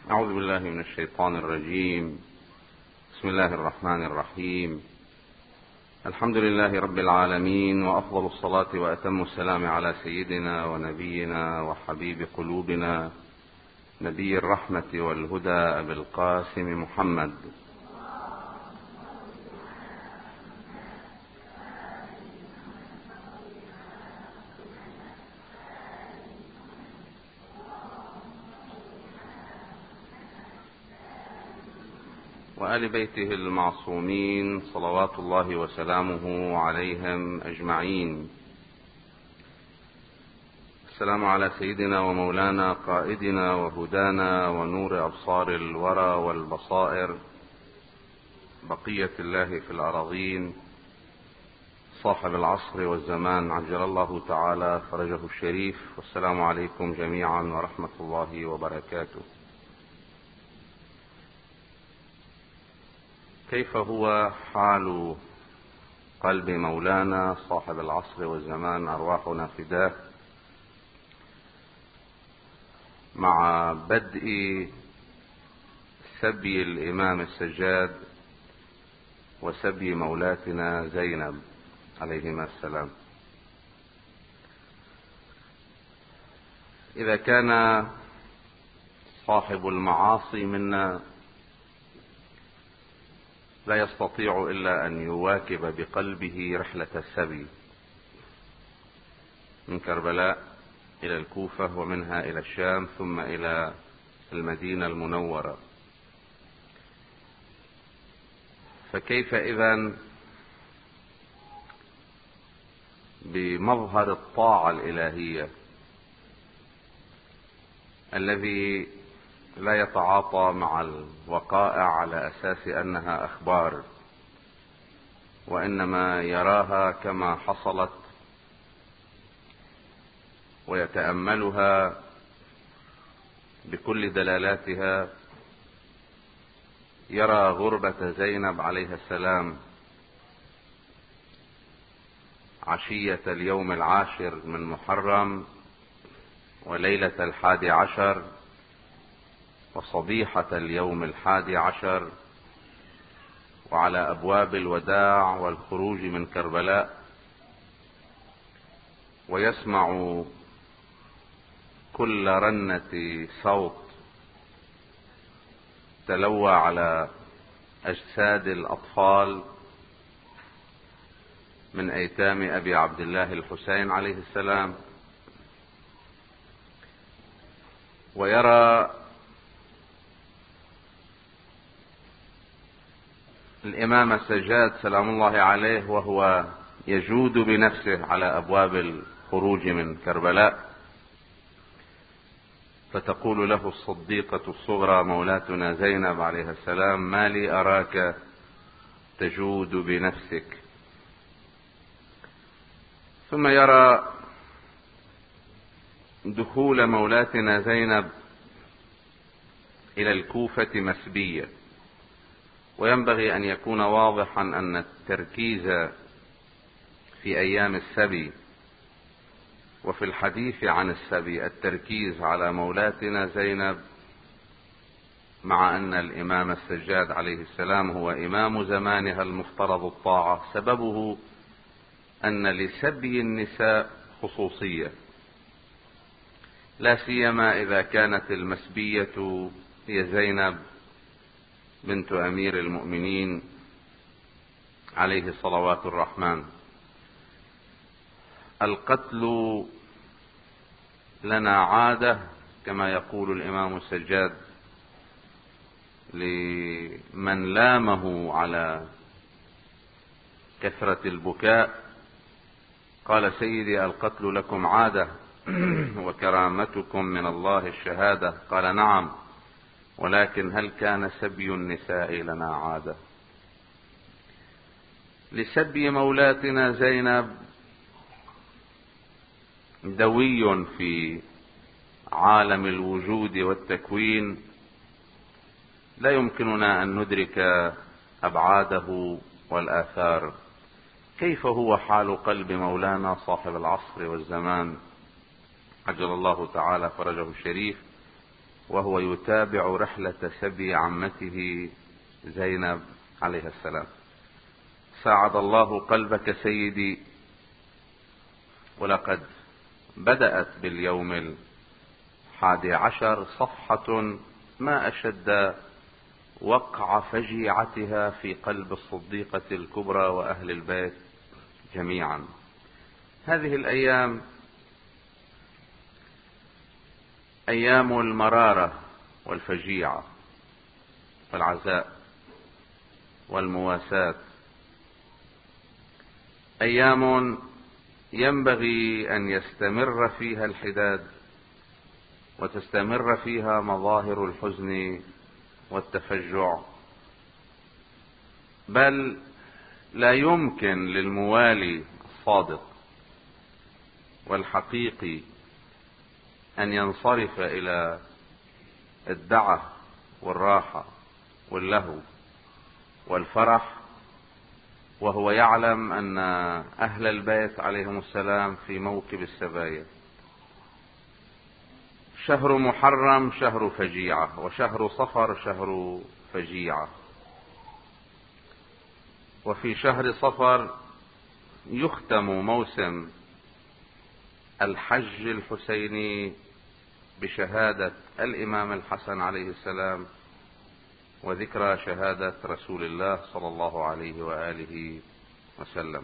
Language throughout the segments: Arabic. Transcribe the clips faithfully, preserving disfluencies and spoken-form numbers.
أعوذ بالله من الشيطان الرجيم. بسم الله الرحمن الرحيم. الحمد لله رب العالمين، وأفضل الصلاة وأتم السلام على سيدنا ونبينا وحبيب قلوبنا نبي الرحمة والهدى أبي القاسم محمد. وآل بيته المعصومين صلوات الله وسلامه عليهم أجمعين. السلام على سيدنا ومولانا قائدنا وهدانا ونور أبصار الورى والبصائر، بقية الله في الأراضين، صاحب العصر والزمان عجل الله تعالى فرجه الشريف. والسلام عليكم جميعا ورحمة الله وبركاته. كيف هو حال قلب مولانا صاحب العصر والزمان أرواحنا فداه مع بدء سبي الإمام السجاد وسبي مولاتنا زينب عليهما السلام؟ إذا كان صاحب المعاصي منا لا يستطيع إلا أن يواكب بقلبه رحلة السبي من كربلاء إلى الكوفة، ومنها إلى الشام، ثم إلى المدينة المنورة. فكيف إذن بمظهر الطاعة الإلهية الذي لا يتعاطى مع الوقائع على أساس أنها أخبار، وإنما يراها كما حصلت ويتأملها بكل دلالاتها؟ يرى غربة زينب عليها السلام عشية اليوم العاشر من محرم، وليلة الحادي عشر، وصبيحة اليوم الحادي عشر، وعلى أبواب الوداع والخروج من كربلاء، ويسمع كل رنة صوت تلوى على أجساد الأطفال من أيتام أبي عبد الله الحسين عليه السلام، ويرى الإمام السجاد سلام الله عليه وهو يجود بنفسه على أبواب الخروج من كربلاء، فتقول له الصديقة الصغرى مولاتنا زينب عليها السلام: ما لي أراك تجود بنفسك؟ ثم يرى دخول مولاتنا زينب إلى الكوفة مسبية. وينبغي أن يكون واضحا أن التركيز في أيام السبي وفي الحديث عن السبي التركيز على مولاتنا زينب، مع أن الإمام السجاد عليه السلام هو إمام زمانها المفترض الطاعة. سببه أن لسبي النساء خصوصية، لا سيما إذا كانت المسبية هي زينب بنت أمير المؤمنين عليه صلوات الرحمن. القتل لنا عادة كما يقول الإمام السجاد لمن لامه على كثرة البكاء، قال: سيدي القتل لكم عادة وكرامتكم من الله الشهادة. قال: نعم، ولكن هل كان سبي النساء لنا عادة؟ لسبي مولاتنا زينب دوي في عالم الوجود والتكوين لا يمكننا أن ندرك أبعاده والآثار. كيف هو حال قلب مولانا صاحب العصر والزمان عجل الله تعالى فرجه الشريف وهو يتابع رحلة سبي عمته زينب عليه السلام. ساعد الله قلبك سيدي، ولقد بدأت باليوم الحادي عشر صفحة ما أشد وقع فجيعتها في قلب الصديقة الكبرى وأهل البيت جميعا. هذه الأيام أيام المرارة والفجيعة والعزاء والمواساة، أيام ينبغي أن يستمر فيها الحداد وتستمر فيها مظاهر الحزن والتفجع، بل لا يمكن للموالي الصادق والحقيقي أن ينصرف إلى الدعة والراحة واللهو والفرح وهو يعلم أن أهل البيت عليهم السلام في موكب السبايا. شهر محرم شهر فجيعة، وشهر صفر شهر فجيعة، وفي شهر صفر يختم موسم الحج الحسيني بشهادة الإمام الحسن عليه السلام وذكرى شهادة رسول الله صلى الله عليه وآله وسلم.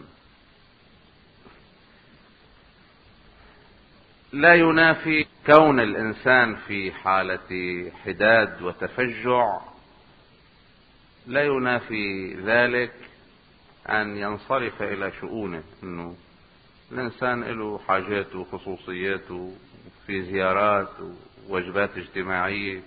لا ينافي كون الإنسان في حالة حداد وتفجع، لا ينافي ذلك أن ينصرف إلى شؤونه، أنه الإنسان له حاجاته وخصوصياته في زيارات ووجبات اجتماعية،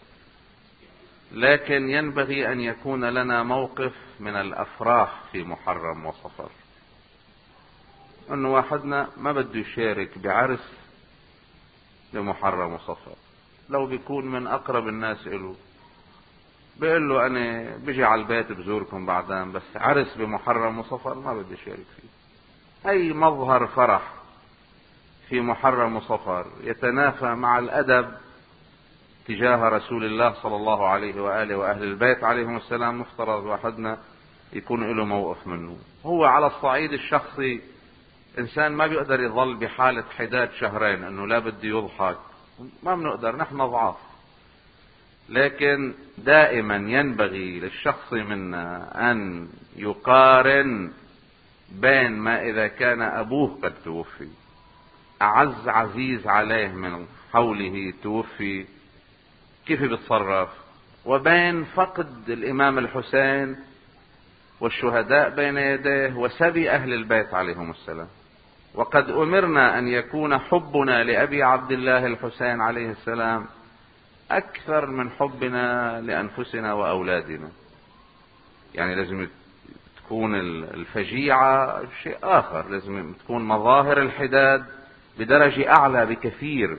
لكن ينبغي أن يكون لنا موقف من الأفراح في محرم وصفر. أنه واحدنا ما بده يشارك بعرس لمحرم وصفر، لو بيكون من أقرب الناس إله بيقول له أنا بيجي على البيت بزوركم بعدين، بس عرس بمحرم وصفر ما بدي يشارك فيه. أي مظهر فرح في محرم وصفر يتنافى مع الأدب تجاه رسول الله صلى الله عليه وآله وأهل البيت عليهم السلام مفترض واحدنا يكون له موقف منه. هو على الصعيد الشخصي إنسان ما بيقدر يظل بحالة حداد شهرين أنه لا بدي يضحك، ما بنقدر، نحن ضعاف. لكن دائما ينبغي للشخص منا أن يقارن بين ما إذا كان أبوه قد توفي، أعز عزيز عليه من حوله توفي، كيف بيتصرف، وبين فقد الإمام الحسين والشهداء بين يديه وسبي أهل البيت عليهم السلام. وقد أمرنا أن يكون حبنا لأبي عبد الله الحسين عليه السلام أكثر من حبنا لأنفسنا وأولادنا. يعني لازم تكون الفجيعة شيء آخر، لازم تكون مظاهر الحداد بدرجة أعلى بكثير.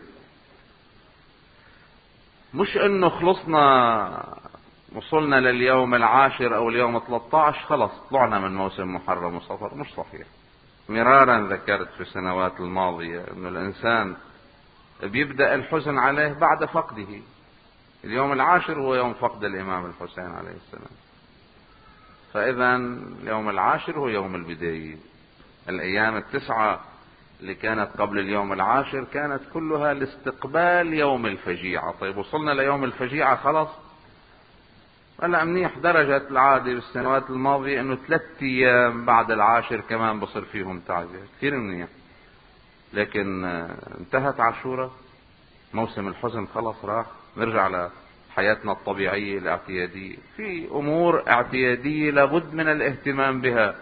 مش انه خلصنا وصلنا لليوم العاشر او اليوم ثلاثة عشر خلص طلعنا من موسم محرم وصفر، مش صحيح. مرارا ذكرت في السنوات الماضية انه الانسان بيبدأ الحزن عليه بعد فقده. اليوم العاشر هو يوم فقد الامام الحسين عليه السلام، فاذا اليوم العاشر هو يوم البداية. الايام التسعة اللي كانت قبل اليوم العاشر كانت كلها لاستقبال يوم الفجيعة. طيب وصلنا ليوم الفجيعة خلاص، هلا منيح. درجة العادة بالسنوات الماضية انه ثلاث ايام بعد العاشر كمان بصير فيهم تعزية، كثير منيح. لكن انتهت عاشورة، موسم الحزن خلاص راح، نرجع لحياتنا الطبيعية الاعتيادية. في امور اعتيادية لابد من الاهتمام بها،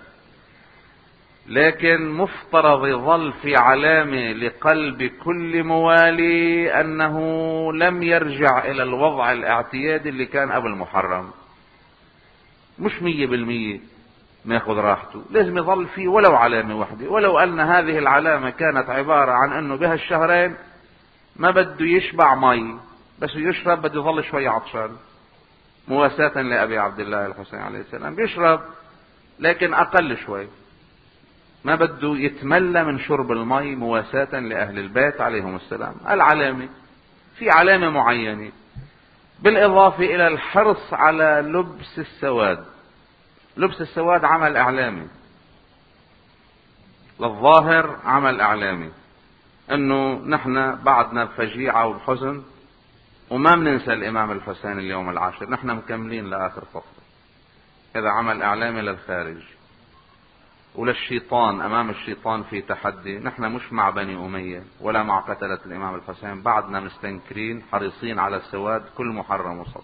لكن مفترض يظل في علامة لقلب كل موالي انه لم يرجع الى الوضع الاعتيادي اللي كان قبل محرم. مش مية بالمية ماخذ راحته، لازم يظل فيه ولو علامة واحدة، ولو ان هذه العلامة كانت عبارة عن انه بهالشهرين ما بده يشبع مي بس يشرب، بده يظل شوي عطشان، مواساة لأبي عبد الله الحسين عليه السلام. بيشرب لكن اقل شوي، ما بده يتملى من شرب المي مواساة لأهل البيت عليهم السلام. العلامة في علامة معينة، بالإضافة إلى الحرص على لبس السواد. لبس السواد عمل إعلامي للظاهر، عمل إعلامي أنه نحن بعدنا بفجيعة وبحزن وما بننسى الإمام الحسين اليوم العاشر، نحن مكملين لآخر فترة. هذا عمل إعلامي للخارج وللشيطان. أمام الشيطان في تحدي، نحن مش مع بني أمية ولا مع قتلة الإمام الحسين، بعدنا مستنكرين حريصين على السواد كل محرم وصف.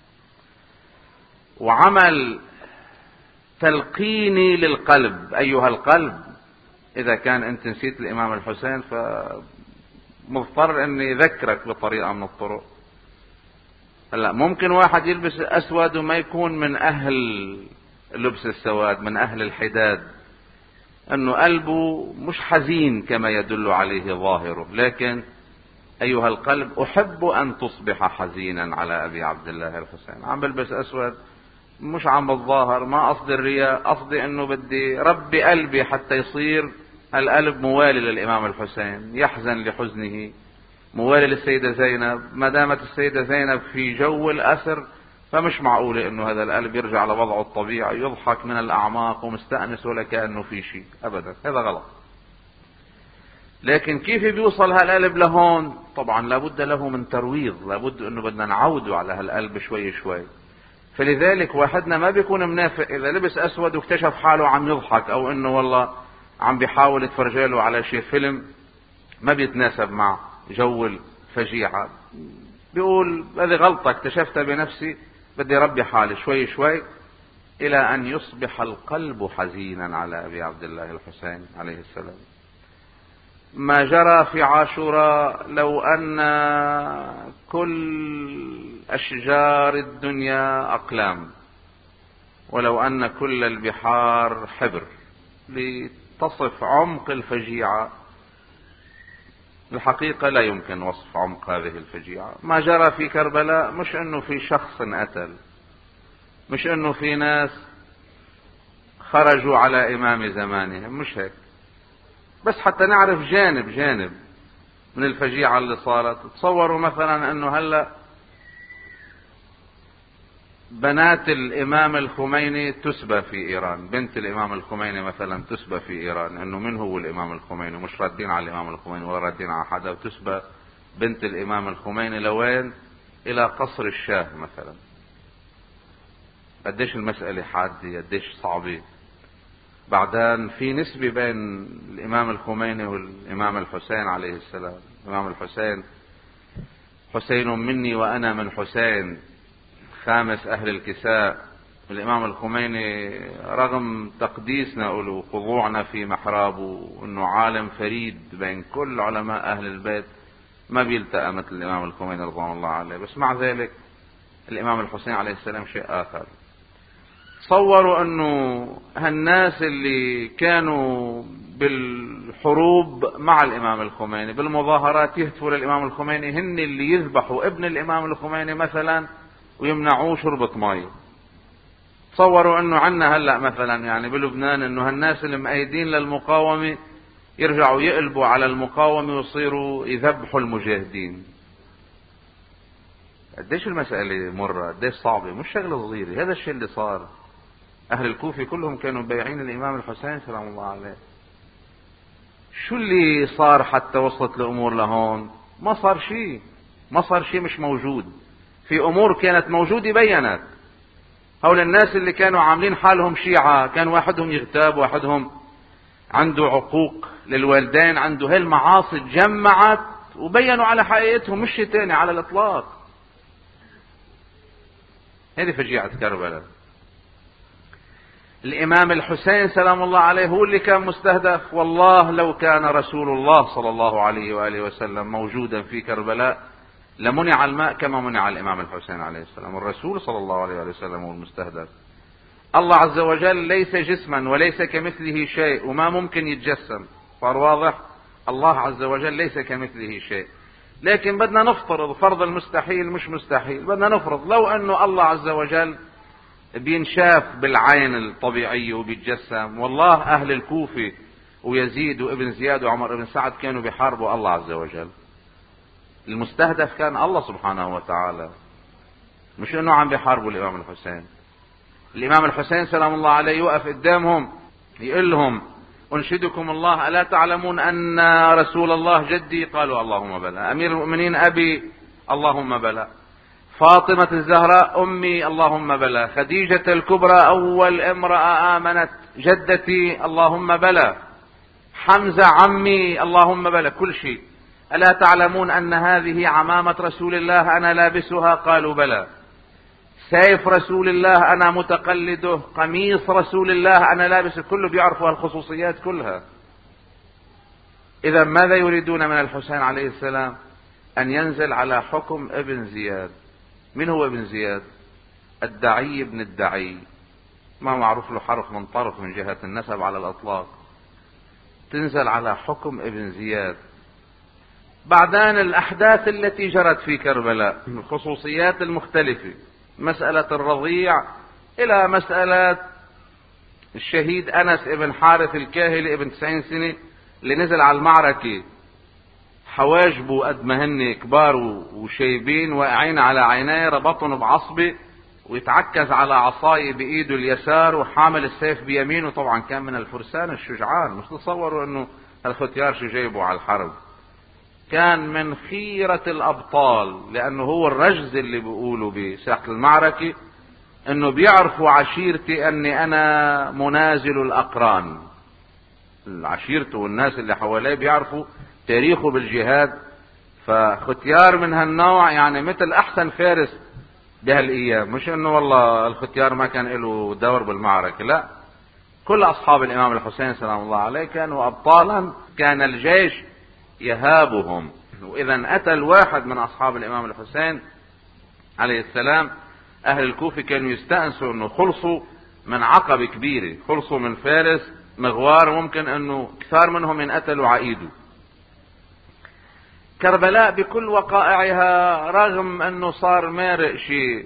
وعمل تلقيني للقلب، أيها القلب إذا كان أنت نسيت الإمام الحسين فمضطر أني أذكرك بطريقة من الطرق. هلا ممكن واحد يلبس أسود وما يكون من أهل لبس السواد، من أهل الحداد، أنه قلبه مش حزين كما يدل عليه ظاهره. لكن أيها القلب، أحب أن تصبح حزينا على أبي عبد الله الحسين. عم بلبس أسود مش عم بالظاهر، ما قصدي الرياء، قصدي أنه بدي ربي قلبي حتى يصير القلب موالي للإمام الحسين، يحزن لحزنه، موالي للسيدة زينب. ما دامت السيدة زينب في جو الأسر فمش معقولة انه هذا القلب يرجع لوضعه الطبيعي، يضحك من الاعماق ومستأنس ولا كأنه في شيء ابدا. هذا غلط. لكن كيف بيوصل هالقلب لهون؟ طبعا لابد له من ترويض، لابد انه بدنا نعوده على هالقلب شوي شوي. فلذلك واحدنا ما بيكون منافق اذا لبس اسود واكتشف حاله عم يضحك، او انه والله عم بيحاول يتفرجله على شيء فيلم ما بيتناسب مع جو الفجيعة، بيقول هذه غلطة اكتشفتها بنفسي، بدي ربي حالي شوي شوي، الى ان يصبح القلب حزينا على ابي عبد الله الحسين عليه السلام. ما جرى في عاشوراء، لو ان كل اشجار الدنيا اقلام، ولو ان كل البحار حبر، لتصف عمق الفجيعة، الحقيقة لا يمكن وصف عمق هذه الفجيعة. ما جرى في كربلاء مش انه في شخص قتل، مش انه في ناس خرجوا على امام زمانهم، مش هيك، بس حتى نعرف جانب جانب من الفجيعة اللي صارت. تصوروا مثلا انه هلأ بنات الامام الخميني تسبى في ايران، بنت الامام الخميني مثلا تسبى في ايران، انه من هو الامام الخميني، مش ردين على الامام الخميني ولا ردين على حدا، وتسبى بنت الامام الخميني لوين؟ الى قصر الشاه مثلا. قديش المسألة حادة، قديش صعبة. بعدين في نسبة بين الامام الخميني والامام الحسين عليه السلام. الامام الحسين حسين مني وانا من حسين، خامس اهل الكساء. الامام الخميني رغم تقديسنا له وخضوعنا في محرابه انه عالم فريد بين كل علماء اهل البيت، ما بيلتقى مثل الامام الخميني رضوان الله عليه، بس مع ذلك الامام الحسين عليه السلام شيء اخر. تصوروا انه هالناس اللي كانوا بالحروب مع الامام الخميني، بالمظاهرات يهتفوا للامام الخميني، هن اللي يذبحوا ابن الامام الخميني مثلا ويمنعوه شربة مي. تصوروا انه عنا هلأ مثلا يعني بلبنان انه هالناس اللي مأيدين للمقاومة يرجعوا يقلبوا على المقاومة ويصيروا يذبحوا المجاهدين. قديش المسألة مرة، قديش صعبة، مش شغلة صغيرة. هذا الشيء اللي صار. اهل الكوفة كلهم كانوا بايعين الامام الحسين سلام الله عليه. شو اللي صار حتى وصلت الامور لهون؟ ما صار شيء، ما صار شيء مش موجود. في امور كانت موجودة بينت. هؤلاء الناس اللي كانوا عاملين حالهم شيعة، كان واحدهم يغتاب، واحدهم عنده عقوق للوالدين، عنده هالمعاصي تجمعت وبينوا على حقيقتهم، مش شيء تاني على الاطلاق. هذه فجيعة كربلاء. الامام الحسين سلام الله عليه هو اللي كان مستهدف. والله لو كان رسول الله صلى الله عليه وآله وسلم موجودا في كربلاء لمنع الماء كما منع الامام الحسين عليه السلام. الرسول صلى الله عليه وآله وسلم هو المستهدف. الله عز وجل ليس جسما وليس كمثله شيء وما ممكن يتجسم، صار واضح؟ الله عز وجل ليس كمثله شيء. لكن بدنا نفترض فرض المستحيل، مش مستحيل، بدنا نفرض لو انه الله عز وجل بينشاف بالعين الطبيعية وبيتجسم. والله اهل الكوفة ويزيد وابن زياد وعمر بن سعد كانوا بيحاربوا الله عز وجل. المستهدف كان الله سبحانه وتعالى. مش انه عم بيحاربوا الامام الحسين. الامام الحسين سلام الله عليه يوقف قدامهم يقول لهم انشدكم الله الا تعلمون ان رسول الله جدي؟ قالوا اللهم بلى. امير المؤمنين ابي؟ اللهم بلى. فاطمة الزهراء امي؟ اللهم بلى. خديجة الكبرى اول امرأة امنت جدتي؟ اللهم بلى. حمزة عمي؟ اللهم بلى. كل شيء. الا تعلمون ان هذه عمامة رسول الله انا لابسها؟ قالوا بلى. سيف رسول الله انا متقلده، قميص رسول الله انا لابسه، كله بيعرفوا الخصوصيات كلها. اذا ماذا يريدون من الحسين عليه السلام؟ ان ينزل على حكم ابن زياد. من هو ابن زياد؟ الدعي ابن الدعي، ما معروف له حرف من طرف من جهة النسب على الاطلاق. تنزل على حكم ابن زياد. بعدين الاحداث التي جرت في كربلاء، الخصوصيات المختلفة، مسألة الرضيع الى مسألة الشهيد انس ابن حارث الكاهلي ابن تسعين سنة اللي نزل على المعركة حواجبه قد ما هن كبار وشيبين واقعين على عينيه، ربطهم بعصبه ويتعكز على عصاية بايده اليسار وحامل السيف بيمينه. طبعا كان من الفرسان الشجعان، مش تصوروا انه الختيار شو جايبه على الحرب. كان من خيرة الابطال، لانه هو الرجز اللي بيقولوا بساحة المعركة انه بيعرفوا عشيرتي اني انا منازل الاقران. عشيرته والناس اللي حواليه بيعرفوا تاريخه بالجهاد. فختيار من هالنوع يعني مثل احسن فارس بهالايام، مش انه والله الختيار ما كان له دور بالمعركة، لا، كل اصحاب الامام الحسين سلام الله عليه كانوا ابطالا، كان الجيش يهابهم. واذا اتى الواحد من اصحاب الامام الحسين عليه السلام، اهل الكوفة كانوا يستأنسوا انه خلصوا من عقبة كبيرة، خلصوا من فارس مغوار ممكن انه كثار منهم ينقتلوا عايده. كربلاء بكل وقائعها رغم انه صار مارق شيء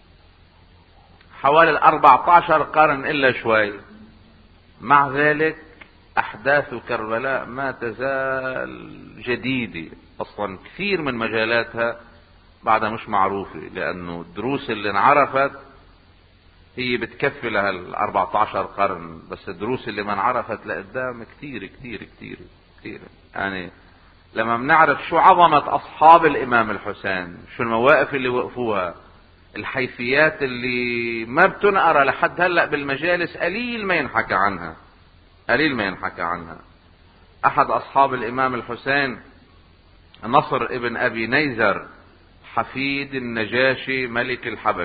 حوالي الاربعة عشر قرن الا شوي، مع ذلك احداث كربلاء ما تزال جديدة. اصلا كثير من مجالاتها بعدها مش معروفة، لانه الدروس اللي انعرفت هي بتكفي لها الاربعة عشر قرن، بس الدروس اللي ما انعرفت لقدام كثير كثير كثير كثير. يعني لما بنعرف شو عظمة اصحاب الامام الحسين، شو المواقف اللي وقفوها، الحيثيات اللي ما بتنقرا لحد هلأ بالمجالس، قليل ما ينحكى عنها، قليل ما ينحكى عنها. احد اصحاب الامام الحسين نصر ابن ابي نيزر، حفيد النجاشي ملك الحبش.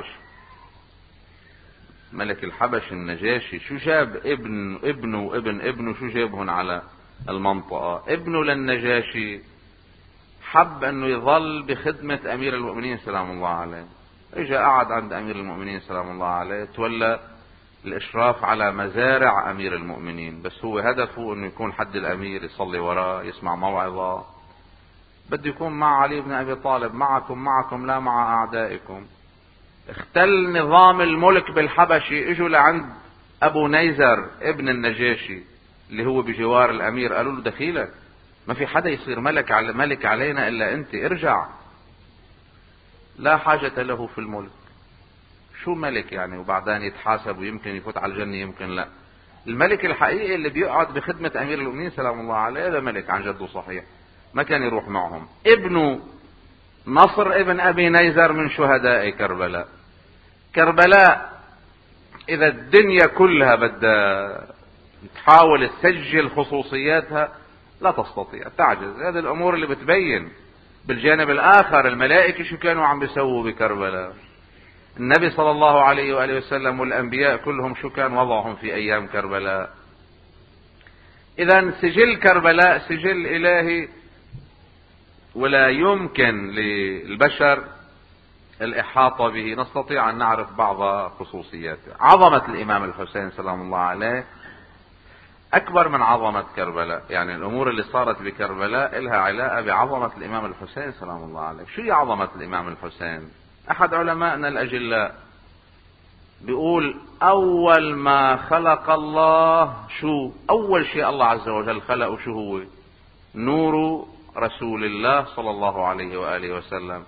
ملك الحبش النجاشي شو جاب ابن ابنه وابن ابنه، شو جابهن على المنطقة؟ ابنه للنجاشي حب انه يظل بخدمة امير المؤمنين سلام الله عليه، اجا قعد عند امير المؤمنين سلام الله عليه، تولى الاشراف على مزارع امير المؤمنين، بس هو هدفه انه يكون حد الامير، يصلي وراه، يسمع موعظة، بده يكون مع علي بن ابي طالب، معكم معكم لا مع اعدائكم. اختل نظام الملك بالحبشة، اجوا لعند ابو نيزر ابن النجاشي اللي هو بجوار الامير، قالوا له دخيلك، ما في حدا يصير ملك على ملك علينا الا انت، ارجع. لا حاجة له في الملك. شو ملك يعني وبعدين يتحاسب ويمكن يفوت على الجنة يمكن لا؟ الملك الحقيقي اللي بيقعد بخدمة امير المؤمنين سلام الله عليه هذا ملك عن جده صحيح، ما كان يروح معهم. ابنه نصر ابن ابي نيزر من شهداء كربلاء. كربلاء اذا الدنيا كلها بدها تحاول تسجل خصوصياتها لا تستطيع، تعجز. هذه الامور اللي بتبين. بالجانب الاخر الملائكة شو كانوا عم بيسووا بكربلاء، النبي صلى الله عليه وآله وسلم والانبياء كلهم شو كان وضعهم في ايام كربلاء. اذا سجل كربلاء سجل الهي، ولا يمكن للبشر الاحاطة به. نستطيع ان نعرف بعض خصوصياته. عظمة الامام الحسين سلام الله عليه اكبر من عظمة كربلاء، يعني الامور اللي صارت بكربلاء لها علاقة بعظمة الامام الحسين سلام الله عليه. شو هي عظمة الامام الحسين؟ احد علمائنا الاجلاء بيقول اول ما خلق الله، شو اول شيء الله عز وجل خلقه شو هو؟ نور رسول الله صلى الله عليه وآله وسلم.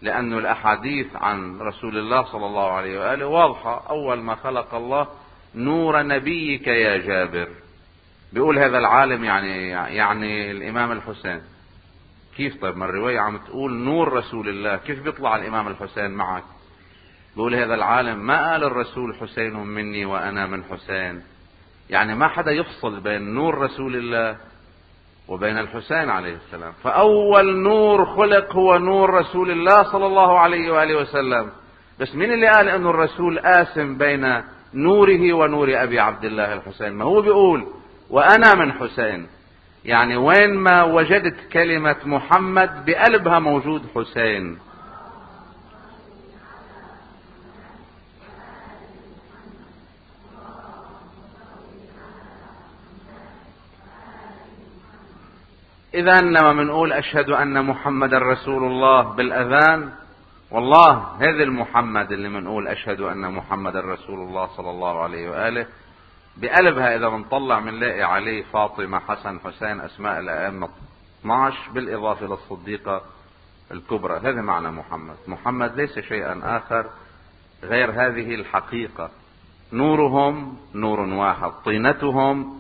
لأن الأحاديث عن رسول الله صلى الله عليه وآله واضحة. أول ما خلق الله نور نبيك يا جابر. بيقول هذا العالم يعني يعني الإمام الحسين. كيف طيب ما الرواية عم تقول نور رسول الله، كيف بيطلع الإمام الحسين معك؟ بيقول هذا العالم ما قال الرسول حسين مني وأنا من حسين، يعني ما حدا يفصل بين نور رسول الله وبين الحسين عليه السلام. فأول نور خلق هو نور رسول الله صلى الله عليه وآله وسلم. بس مين اللي قال أنه الرسول قاسم بين نوره ونور أبي عبد الله الحسين؟ ما هو بيقول وأنا من حسين، يعني وين ما وجدت كلمة محمد بقلبها موجود حسين. إذا لما منقول أشهد أن محمد رسول الله بالأذان، والله هذا المحمد اللي منقول أشهد أن محمد رسول الله صلى الله عليه وآله بقلبها إذا بنطلع منلاقي عليه فاطمة حسن حسين أسماء الأئمة اثني عشر بالإضافة للصديقة الكبرى. هذا معنى محمد. محمد ليس شيئا آخر غير هذه الحقيقة. نورهم نور واحد، طينتهم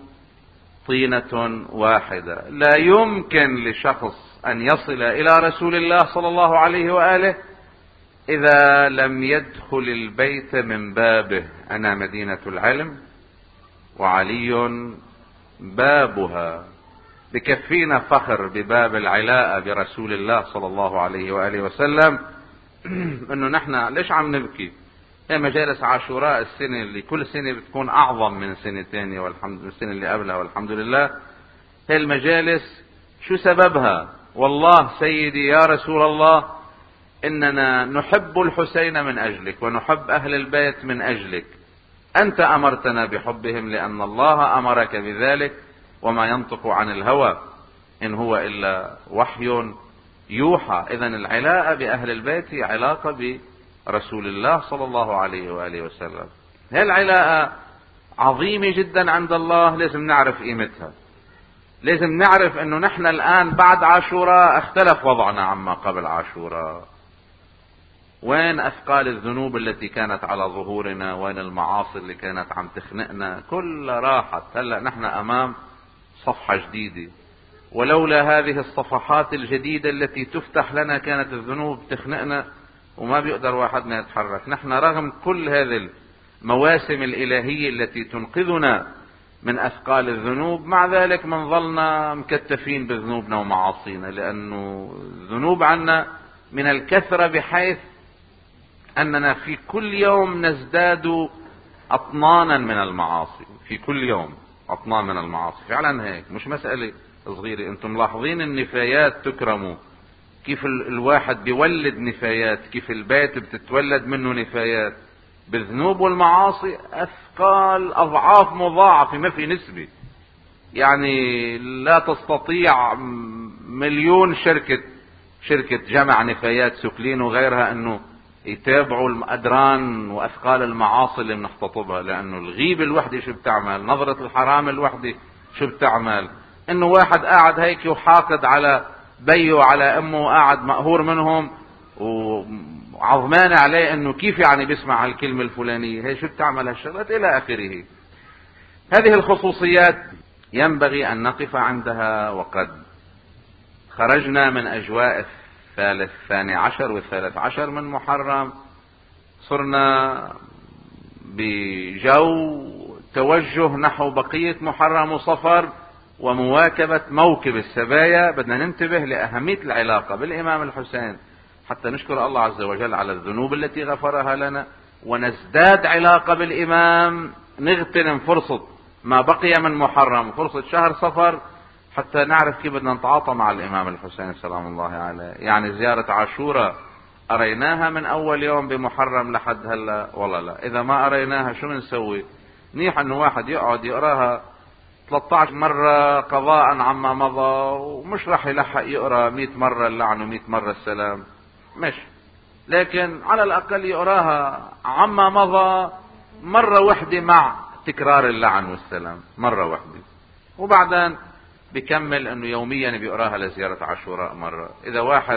طينة واحدة. لا يمكن لشخص أن يصل إلى رسول الله صلى الله عليه وآله إذا لم يدخل البيت من بابه. أنا مدينة العلم وعلي بابها. بكفينا فخر بباب العلاء برسول الله صلى الله عليه وآله وسلم انه نحن ليش عم نبكي؟ هي مجالس عاشوراء السنة اللي كل سنة بتكون اعظم من سنة تانية والحمد لله، السنة اللي قبلها والحمد لله. هي المجالس شو سببها؟ والله سيدي يا رسول الله اننا نحب الحسين من اجلك ونحب اهل البيت من اجلك. انت امرتنا بحبهم لان الله امرك بذلك، وما ينطق عن الهوى ان هو الا وحي يوحى. اذا العلاقة باهل البيت هي علاقة برسول الله صلى الله عليه وآله وسلم. هي العلاقة عظيمة جدا عند الله، لازم نعرف قيمتها. لازم نعرف انه نحن الان بعد عاشوراء اختلف وضعنا عما قبل عاشوراء. وين اثقال الذنوب التي كانت على ظهورنا؟ وين المعاصي اللي كانت عم تخنقنا؟ كلها راحت. هلأ نحن امام صفحة جديدة، ولولا هذه الصفحات الجديدة التي تفتح لنا كانت الذنوب تخنقنا وما بيقدر واحدنا يتحرك. نحن رغم كل هذه المواسم الإلهية التي تنقذنا من أثقال الذنوب، مع ذلك منظلنا مكتفين بذنوبنا ومعاصينا، لأنه الذنوب عنا من الكثرة بحيث أننا في كل يوم نزداد أطنانا من المعاصي. في كل يوم أطنان من المعاصي فعلا. هيك مش مسألة صغيرة. انتم ملاحظين النفايات تكرموا كيف الواحد بيولد نفايات، كيف البيت بتتولد منه نفايات. بالذنوب والمعاصي أثقال أضعاف مضاعفة، ما في نسبة. يعني لا تستطيع مليون شركة شركة جمع نفايات سكلين وغيرها انه يتابعوا الأدران وأثقال المعاصي اللي بنختطبها. لأنه الغيبة الوحدة شو بتعمل؟ نظرة الحرام الوحدة شو بتعمل؟ انه واحد قاعد هيك وحاقد على بيه وعلى امه وقاعد مقهور منهم وعظمان عليه انه كيف يعني بيسمع هالكلمة الفلانية، هي شو بتعمل هالشغلات الى اخره. هذه الخصوصيات ينبغي ان نقف عندها. وقد خرجنا من اجواء الثالث الثاني عشر والثالث عشر من محرم، صرنا بجو توجه نحو بقية محرم وصفر ومواكبة موكب السبايا. بدنا ننتبه لأهمية العلاقة بالإمام الحسين حتى نشكر الله عز وجل على الذنوب التي غفرها لنا، ونزداد علاقة بالإمام، نغتنم فرصة ما بقي من محرم، فرصة شهر صفر، حتى نعرف كيف بدنا نتعاطى مع الإمام الحسين سلام الله عليه. يعني زيارة عاشوراء أريناها من أول يوم بمحرم لحد هلا والله لا. إذا ما أريناها شو نسوي؟ منيح إنه واحد يقعد يقراها ثلاثة عشر مرة قضاء عما مضى، ومش راح يلحق يقرا مئة مرة اللعن ومئة مرة السلام، مش. لكن على الأقل يقراها عما مضى مرة واحدة مع تكرار اللعن والسلام مرة واحدة، وبعدين بيكمل انه يوميا بيقراها لزيارة عاشوراء مرة. اذا واحد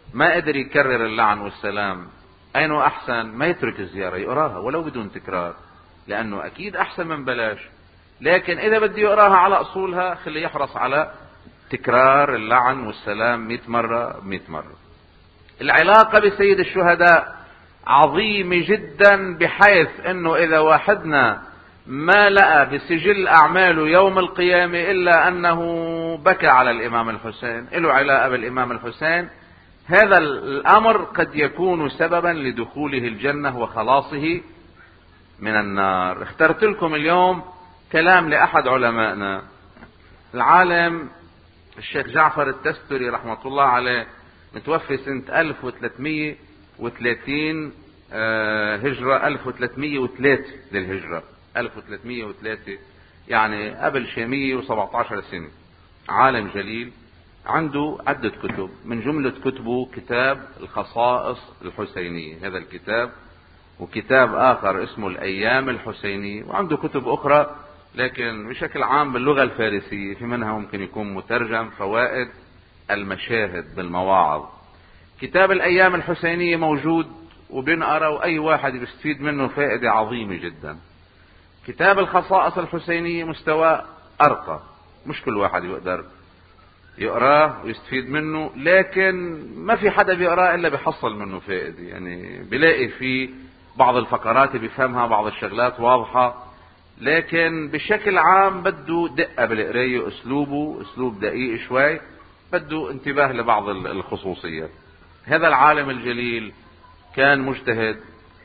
ما قدر يكرر اللعن والسلام، أينه أحسن ما يترك الزيارة، يقراها ولو بدون تكرار، لأنه أكيد أحسن من بلاش. لكن إذا بده يقراها على أصولها خليه يحرص على تكرار اللعن والسلام مئة مرة مئة مرة. العلاقة بسيد الشهداء عظيمة جدا، بحيث انه اذا واحدنا ما لقى بسجل اعماله يوم القيامة الا انه بكى على الامام الحسين، له علاقة بالامام الحسين، هذا الامر قد يكون سببا لدخوله الجنة وخلاصه من النار. اخترت لكم اليوم كلام لاحد علمائنا العالم الشيخ جعفر التستري رحمة الله عليه، متوفي سنة ألف وثلاثمئة وثلاثين هجرة، ألف وثلاثمئة وثلاثة للهجرة، ألف وثلاثمئة وثلاثة يعني قبل شامية وسبعة عشر سنة. عالم جليل، عنده عدة كتب، من جملة كتبه كتاب الخصائص الحسينية، هذا الكتاب، وكتاب آخر اسمه الأيام الحسينية، وعنده كتب أخرى لكن بشكل عام باللغة الفارسية، في منها ممكن يكون مترجم فوائد المشاهد بالمواعظ. كتاب الأيام الحسينية موجود وبنقرأ، وأي واحد بيستفيد منه فائدة عظيمة جدا. كتاب الخصائص الحسينية مستوى أرقى، مش كل واحد يقدر يقراه ويستفيد منه، لكن ما في حدا بيقراه إلا بيحصل منه فائدة، يعني بيلاقي فيه بعض الفقرات بيفهمها، بعض الشغلات واضحة، لكن بشكل عام بده دقة بالقراية، أسلوبه أسلوب دقيق شوي، بده انتباه لبعض الخصوصيات. هذا العالم الجليل كان مجتهد،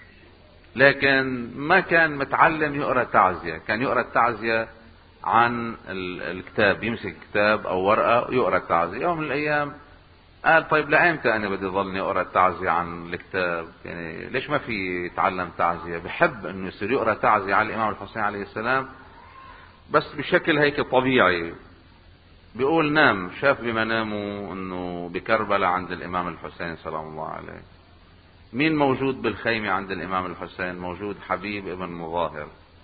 لكن ما كان متعلم يقرأ تعزية، كان يقرأ التعزية عن الكتاب، يمسك كتاب او ورقة ويقرأ التعزية. يوم من الايام قال طيب لأيمتى انا بدي ظلني اقرأ التعزية عن الكتاب، يعني ليش ما في يتعلم تعزية؟ بحب انه يصير يقرأ تعزية على الامام الحسين عليه السلام بس بشكل هيك طبيعي. بيقول نام، شاف بمنامه انه بكربلاء عند الامام الحسين سلام الله عليه. مين موجود بالخيمة عند الامام الحسين؟ موجود حبيب ابن مظاهر.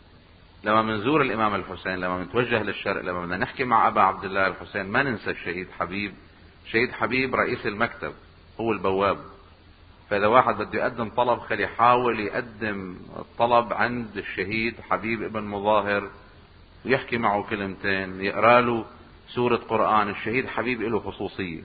لما منزور الامام الحسين، لما نتوجه للشرق، لما بدنا نحكي مع ابا عبد الله الحسين، ما ننسى الشهيد حبيب. شهيد حبيب رئيس المكتب، هو البواب، فاذا واحد بده يقدم طلب خلي يحاول يقدم الطلب عند الشهيد حبيب ابن مظاهر ويحكي معه كلمتين، يقرأ له سورة قرآن. الشهيد حبيب له خصوصية.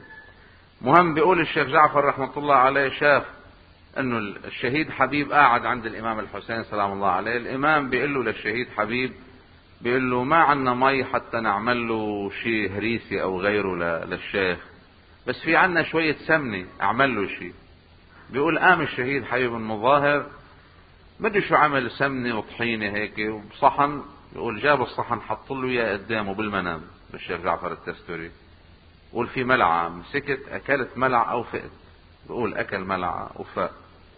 مهم بيقول الشيخ جعفر رحمة الله عليه شاف انه الشهيد حبيب قاعد عند الامام الحسين سلام الله عليه، الامام بيقول له للشهيد حبيب، بيقول له ما عنا مي حتى نعمل له شيء هريسي او غيره للشيخ، بس في عنا شوية سمنة اعمل له شيء. بيقول قام الشهيد حبيب المظاهر بدي شو عمل سمنة وطحينة هيك وبصحن، بيقول جاب الصحن حط له اياه قدامه بالمنام بالشيخ جعفر التستري، بيقول في ملعقة، مسكت اكلت ملعقة وفقت، بيقول اكل ملعقة وفاق.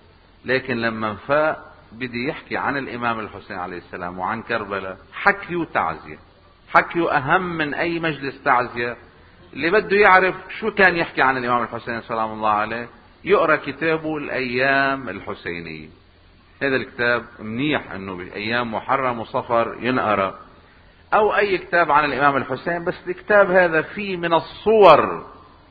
لكن لما فاق بدي يحكي عن الامام الحسين عليه السلام وعن كربلاء، حكي وتعزية، حكي اهم من اي مجلس تعزية. اللي بده يعرف شو كان يحكي عن الامام الحسين سلام الله عليه يقرأ كتابه الايام الحسينية. هذا الكتاب منيح انه بايام محرم وصفر ينقرأ، او اي كتاب عن الامام الحسين، بس الكتاب هذا فيه من الصور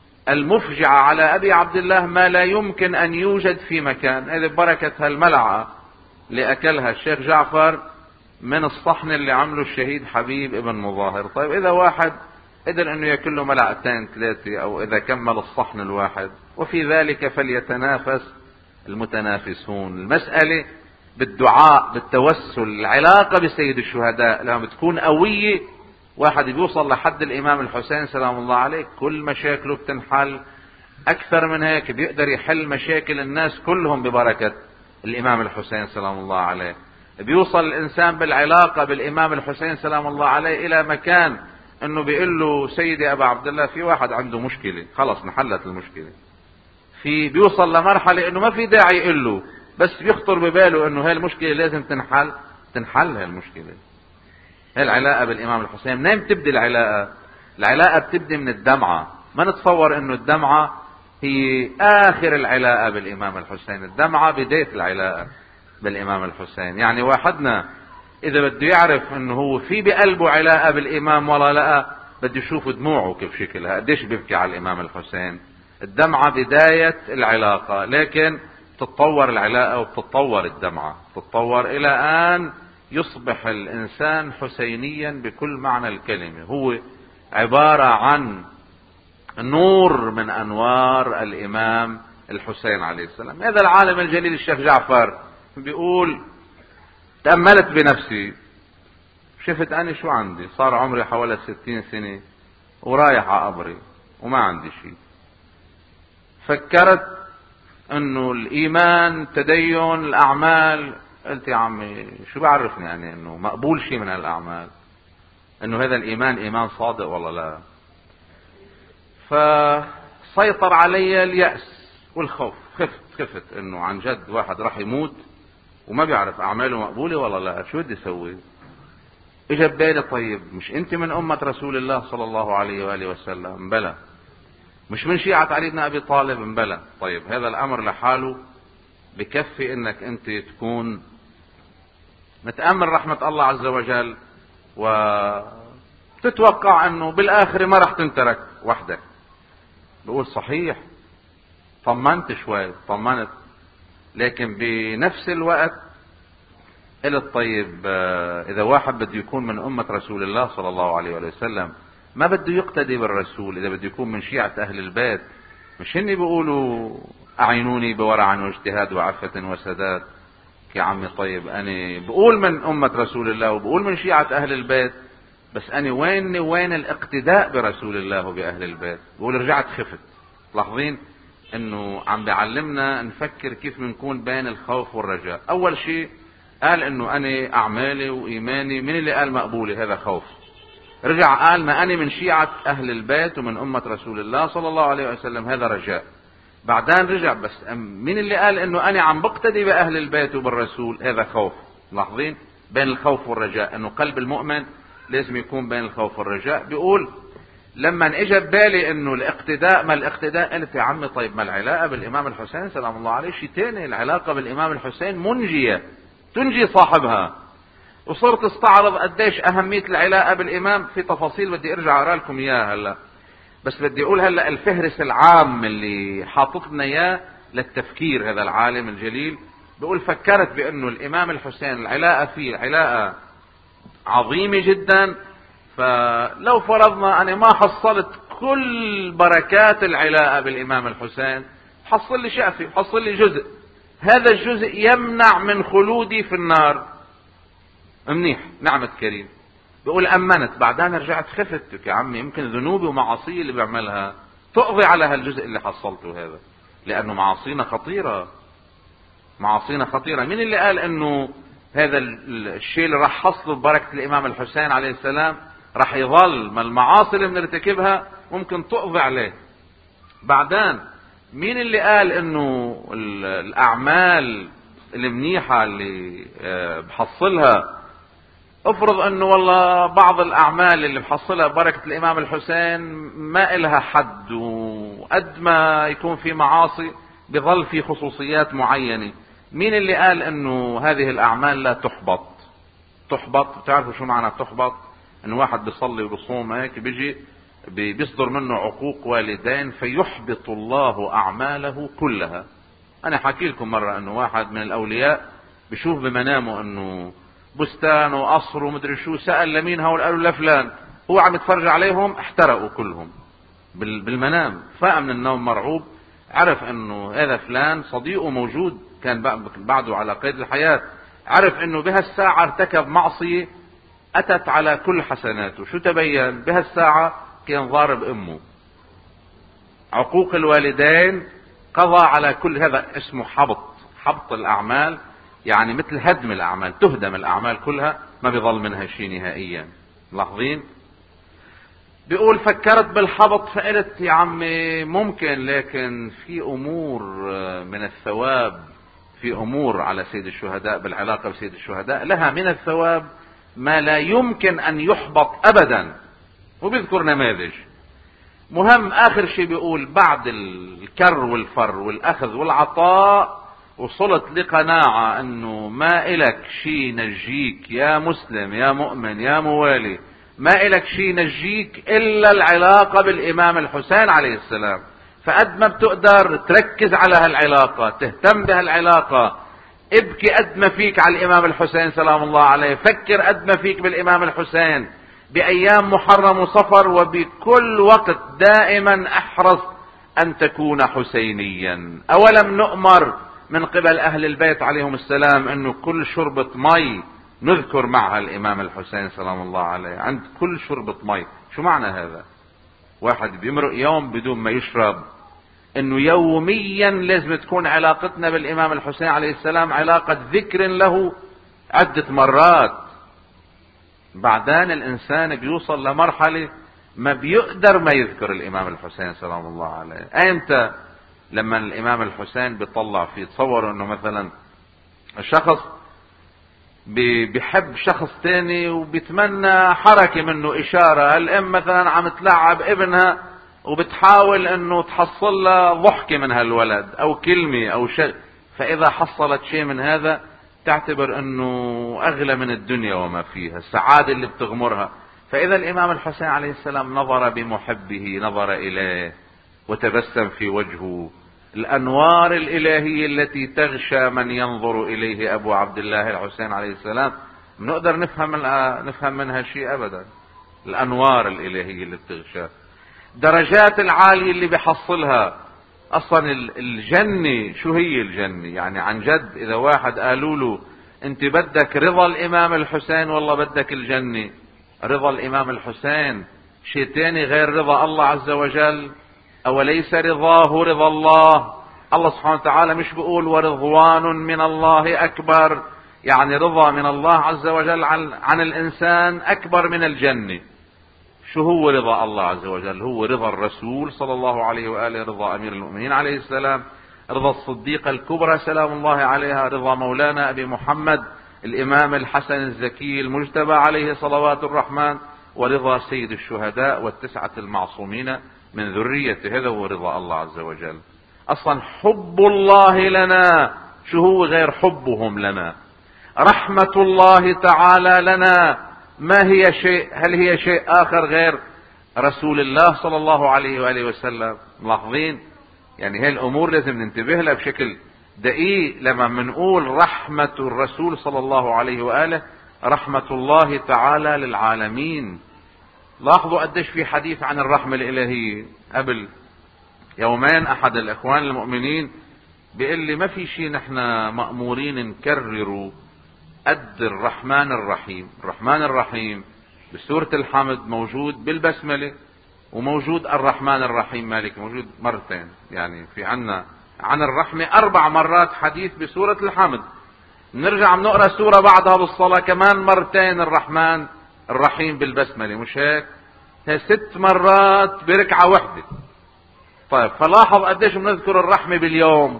المفجعة على ابي عبد الله ما لا يمكن ان يوجد في مكان. هذه بركة هالملعقة اللي اكلها الشيخ جعفر من الصحن اللي عمله الشهيد حبيب ابن مظاهر. طيب اذا واحد قدر انه ياكل له ملعقتين ثلاثة، او اذا كمل الصحن الواحد، وفي ذلك فليتنافس المتنافسون. المسألة بالدعاء، بالتوسل، العلاقة بسيد الشهداء لما بتكون قوية، واحد بيوصل لحد الامام الحسين سلام الله عليه كل مشاكله بتنحل. اكثر من هيك بيقدر يحل مشاكل الناس كلهم ببركة الامام الحسين سلام الله عليه. بيوصل الانسان بالعلاقة بالامام الحسين سلام الله عليه الى مكان انه بيقول له سيدي ابا عبد الله في واحد عنده مشكلة، خلص انحلت المشكلة. في بيوصل لمرحلة انه ما في داعي يقول له، بس بيخطر بباله انه هاي المشكلة لازم تنحل، تنحل هاي المشكلة. هاي العلاقة بالامام الحسين. منين بتبدي العلاقة؟ العلاقة بتبدي من الدمعة. ما نتصور انه الدمعة هي اخر العلاقة بالامام الحسين، الدمعة بداية العلاقة بالامام الحسين. يعني واحدنا اذا بده يعرف انه هو في بقلبه علاقة بالامام ولا لا، بده يشوف دموعه كيف شكلها، قديش بيبكي على الامام الحسين، الدمعة بداية العلاقة، لكن تتطور العلاقة وتتطور الدمعة، تتطور الى ان يصبح الانسان حسينيا بكل معنى الكلمة، هو عبارة عن نور من انوار الامام الحسين عليه السلام. هذا العالم الجليل الشيخ جعفر بيقول: تأملت بنفسي، شفت أنا شو عندي، صار عمري حوالي ستين سنة ورايح على قبري وما عندي شيء. فكرت انه الايمان، تدين، الاعمال. قلت يا عمي شو بعرفني يعني انه مقبول شيء من الاعمال، انه هذا الايمان ايمان صادق ولا لا. فسيطر علي اليأس والخوف، خفت خفت انه عن جد واحد راح يموت وما بيعرف اعماله مقبولة ولا لا، شو بدي اسوي؟ اجى ببالي طيب مش انت من امة رسول الله صلى الله عليه وآله وسلم؟ بلى. مش من شيعة علي بن ابي طالب؟ بلى. طيب هذا الامر لحاله بكفي انك انت تكون متأمل رحمة الله عز وجل وتتوقع انه بالاخر ما راح تنترك وحدك. بقول صحيح، طمنت شوي، طمنت، لكن بنفس الوقت قلت طيب اذا واحد بده يكون من امة رسول الله صلى الله عليه وسلم ما بده يقتدي بالرسول، اذا بده يكون من شيعة اهل البيت، مش هني بيقولوا اعينوني بورع واجتهاد وعفة وسداد؟ يا عمي طيب انا بقول من امة رسول الله وبقول من شيعة اهل البيت، بس انا وين وين الاقتداء برسول الله وباهل البيت؟ بقول رجعت خفت. لاحظين انه عم بيعلمنا نفكر كيف بنكون بين الخوف والرجاء. اول شيء قال انه انا اعمالي وايماني، من اللي قال مقبولة؟ هذا خوف. رجع قال ما انا من شيعة اهل البيت ومن امة رسول الله صلى الله عليه وسلم، هذا رجاء. بعدين رجع بس من اللي قال انه انا عم بقتدي باهل البيت وبالرسول، هذا خوف. لاحظين بين الخوف والرجاء، انه قلب المؤمن لازم يكون بين الخوف والرجاء. بيقول لما اجى ببالي انه الاقتداء، ما الاقتداء، قلت يا عمي طيب ما العلاقة بالامام الحسين سلام الله عليه شيء تاني، العلاقة بالامام الحسين منجية تنجي صاحبها. وصرت استعرض قديش اهمية العلاقة بالامام، في تفاصيل بدي ارجع اقرا لكم اياها هلا، بس بدي اقول هلا الفهرس العام اللي حاطط لنا اياه للتفكير. هذا العالم الجليل بيقول فكرت بانه الامام الحسين العلاقة فيه علاقة عظيمة جدا، فلو فرضنا انا ما حصلت كل بركات العلاقة بالامام الحسين، حصل لي شقفة، حصل لي جزء، هذا الجزء يمنع من خلودي في النار. منيح، نعمة كريم. بيقول امنت، بعدين رجعت خفت يا عمي يمكن ذنوبي ومعاصي اللي بعملها تقضي على هالجزء اللي حصلته هذا، لانه معاصينا خطيرة، معاصينا خطيرة. مين اللي قال انه هذا الشيء اللي راح حصله ببركة الامام الحسين عليه السلام راح يظل؟ ما المعاصي اللي بنرتكبها ممكن تقضي عليه. بعدين مين اللي قال انه الاعمال المنيحة اللي بحصلها، افرض انه والله بعض الاعمال اللي بحصلها بركة الامام الحسين ما الها حد، وقد ما يكون في معاصي بظل في خصوصيات معينة، مين اللي قال انه هذه الاعمال لا تحبط؟ تحبط، بتعرفوا شو معنى تحبط؟ انه واحد بيصلي وبصوم هيك بيجي بيصدر منه عقوق والدين فيحبط الله اعماله كلها. انا حكي لكم مرة انه واحد من الاولياء بيشوف بمنامه انه بستان وقصر ومدري شو، سأل لمين هول؟ قالوا لفلان. هو عم يتفرج عليهم احترقوا كلهم بالمنام. فاق من النوم مرعوب، عرف انه هذا فلان صديقه موجود كان بعده على قيد الحياة، عرف انه بهالساعة ارتكب معصية اتت على كل حسناته. شو تبين؟ بهالساعة كان ضارب امه. عقوق الوالدين قضى على كل هذا، اسمه حبط. حبط الاعمال يعني مثل هدم الاعمال، تهدم الاعمال كلها، ما بيظل منها شيء نهائيا. لاحظين بيقول فكرت بالحبط فقلت يا عمي ممكن، لكن في امور من الثواب، في امور على سيد الشهداء بالعلاقة بسيد الشهداء لها من الثواب ما لا يمكن ان يحبط ابدا. وبيذكر نماذج. مهم اخر شيء بيقول بعد الكر والفر والاخذ والعطاء وصلت لقناعة انه ما الك شي نجيك يا مسلم يا مؤمن يا موالي، ما الك شي نجيك الا العلاقة بالامام الحسين عليه السلام. فقد ما بتقدر تركز على هالعلاقة، تهتم بهالعلاقة، ابكي قد ما فيك على الامام الحسين سلام الله عليه، فكر قد ما فيك بالامام الحسين بايام محرم وصفر، وبكل وقت دائما احرص ان تكون حسينيا. اولم نؤمر من قبل اهل البيت عليهم السلام انه كل شربة مي نذكر معها الامام الحسين سلام الله عليه، عند كل شربة مي. شو معنى هذا؟ واحد بيمرق يوم بدون ما يشرب، انه يوميا لازم تكون علاقتنا بالامام الحسين عليه السلام علاقة ذكر له عدة مرات. بعدين الانسان بيوصل لمرحلة ما بيقدر ما يذكر الامام الحسين سلام الله عليه. ايمتى؟ لما الامام الحسين بيطلع فيه، تصور انه مثلا الشخص بيحب شخص تاني وبيتمنى حركة منه، اشارة. الام مثلا عم تلعب ابنها وبتحاول انه تحصل له ضحكة من هالولد او كلمة او شيء، فاذا حصلت شيء من هذا تعتبر انه اغلى من الدنيا وما فيها، السعادة اللي بتغمرها. فاذا الامام الحسين عليه السلام نظر بمحبه، نظر اليه وتبسم في وجهه، الانوار الالهية التي تغشى من ينظر اليه ابو عبد الله الحسين عليه السلام، بنقدر نفهم نفهم منها شيء ابدا. الانوار الالهية اللي بتغشى، درجات العالية اللي بيحصلها. اصلا الجنة، شو هي الجنة؟ يعني عن جد اذا واحد قالوا له انت بدك رضا الامام الحسين والله بدك الجنة، رضا الامام الحسين شيء تاني غير رضا الله عز وجل؟ اوليس رضاه رضا الله؟ الله سبحانه وتعالى مش بيقول ورضوان من الله اكبر؟ يعني رضا من الله عز وجل عن, عن الانسان اكبر من الجنة. شو هو رضا الله عز وجل؟ هو رضا الرسول صلى الله عليه وآله، رضا امير المؤمنين عليه السلام، رضا الصديقة الكبرى سلام الله عليها، رضا مولانا ابي محمد الامام الحسن الزكي المجتبى عليه صلوات الرحمن، ورضا سيد الشهداء والتسعة المعصومين من ذريته. هذا هو رضا الله عز وجل. اصلا حب الله لنا شو هو غير حبهم لنا؟ رحمة الله تعالى لنا ما هي شيء؟ هل هي شيء اخر غير رسول الله صلى الله عليه وآله وسلم؟ ملاحظين؟ يعني هاي الامور لازم ننتبه لها بشكل دقيق. لما منقول رحمة الرسول صلى الله عليه وآله، رحمة الله تعالى للعالمين. لاحظوا قديش في حديث عن الرحمة الالهية. قبل يومين احد الاخوان المؤمنين بيقول لي ما في شيء نحن مأمورين نكرروا قد الرحمن الرحيم. الرحمن الرحيم بسورة الحمد موجود بالبسملة، وموجود الرحمن الرحيم مالك موجود مرتين. يعني في عنا عن الرحمة اربع مرات حديث بسورة الحمد. نرجع بنقرأ سورة بعدها بالصلاة كمان مرتين الرحمن الرحيم بالبسملة، مش هيك؟ هي ست مرات بركعة واحدة. طيب فلاحظ قديش بنذكر الرحمة باليوم.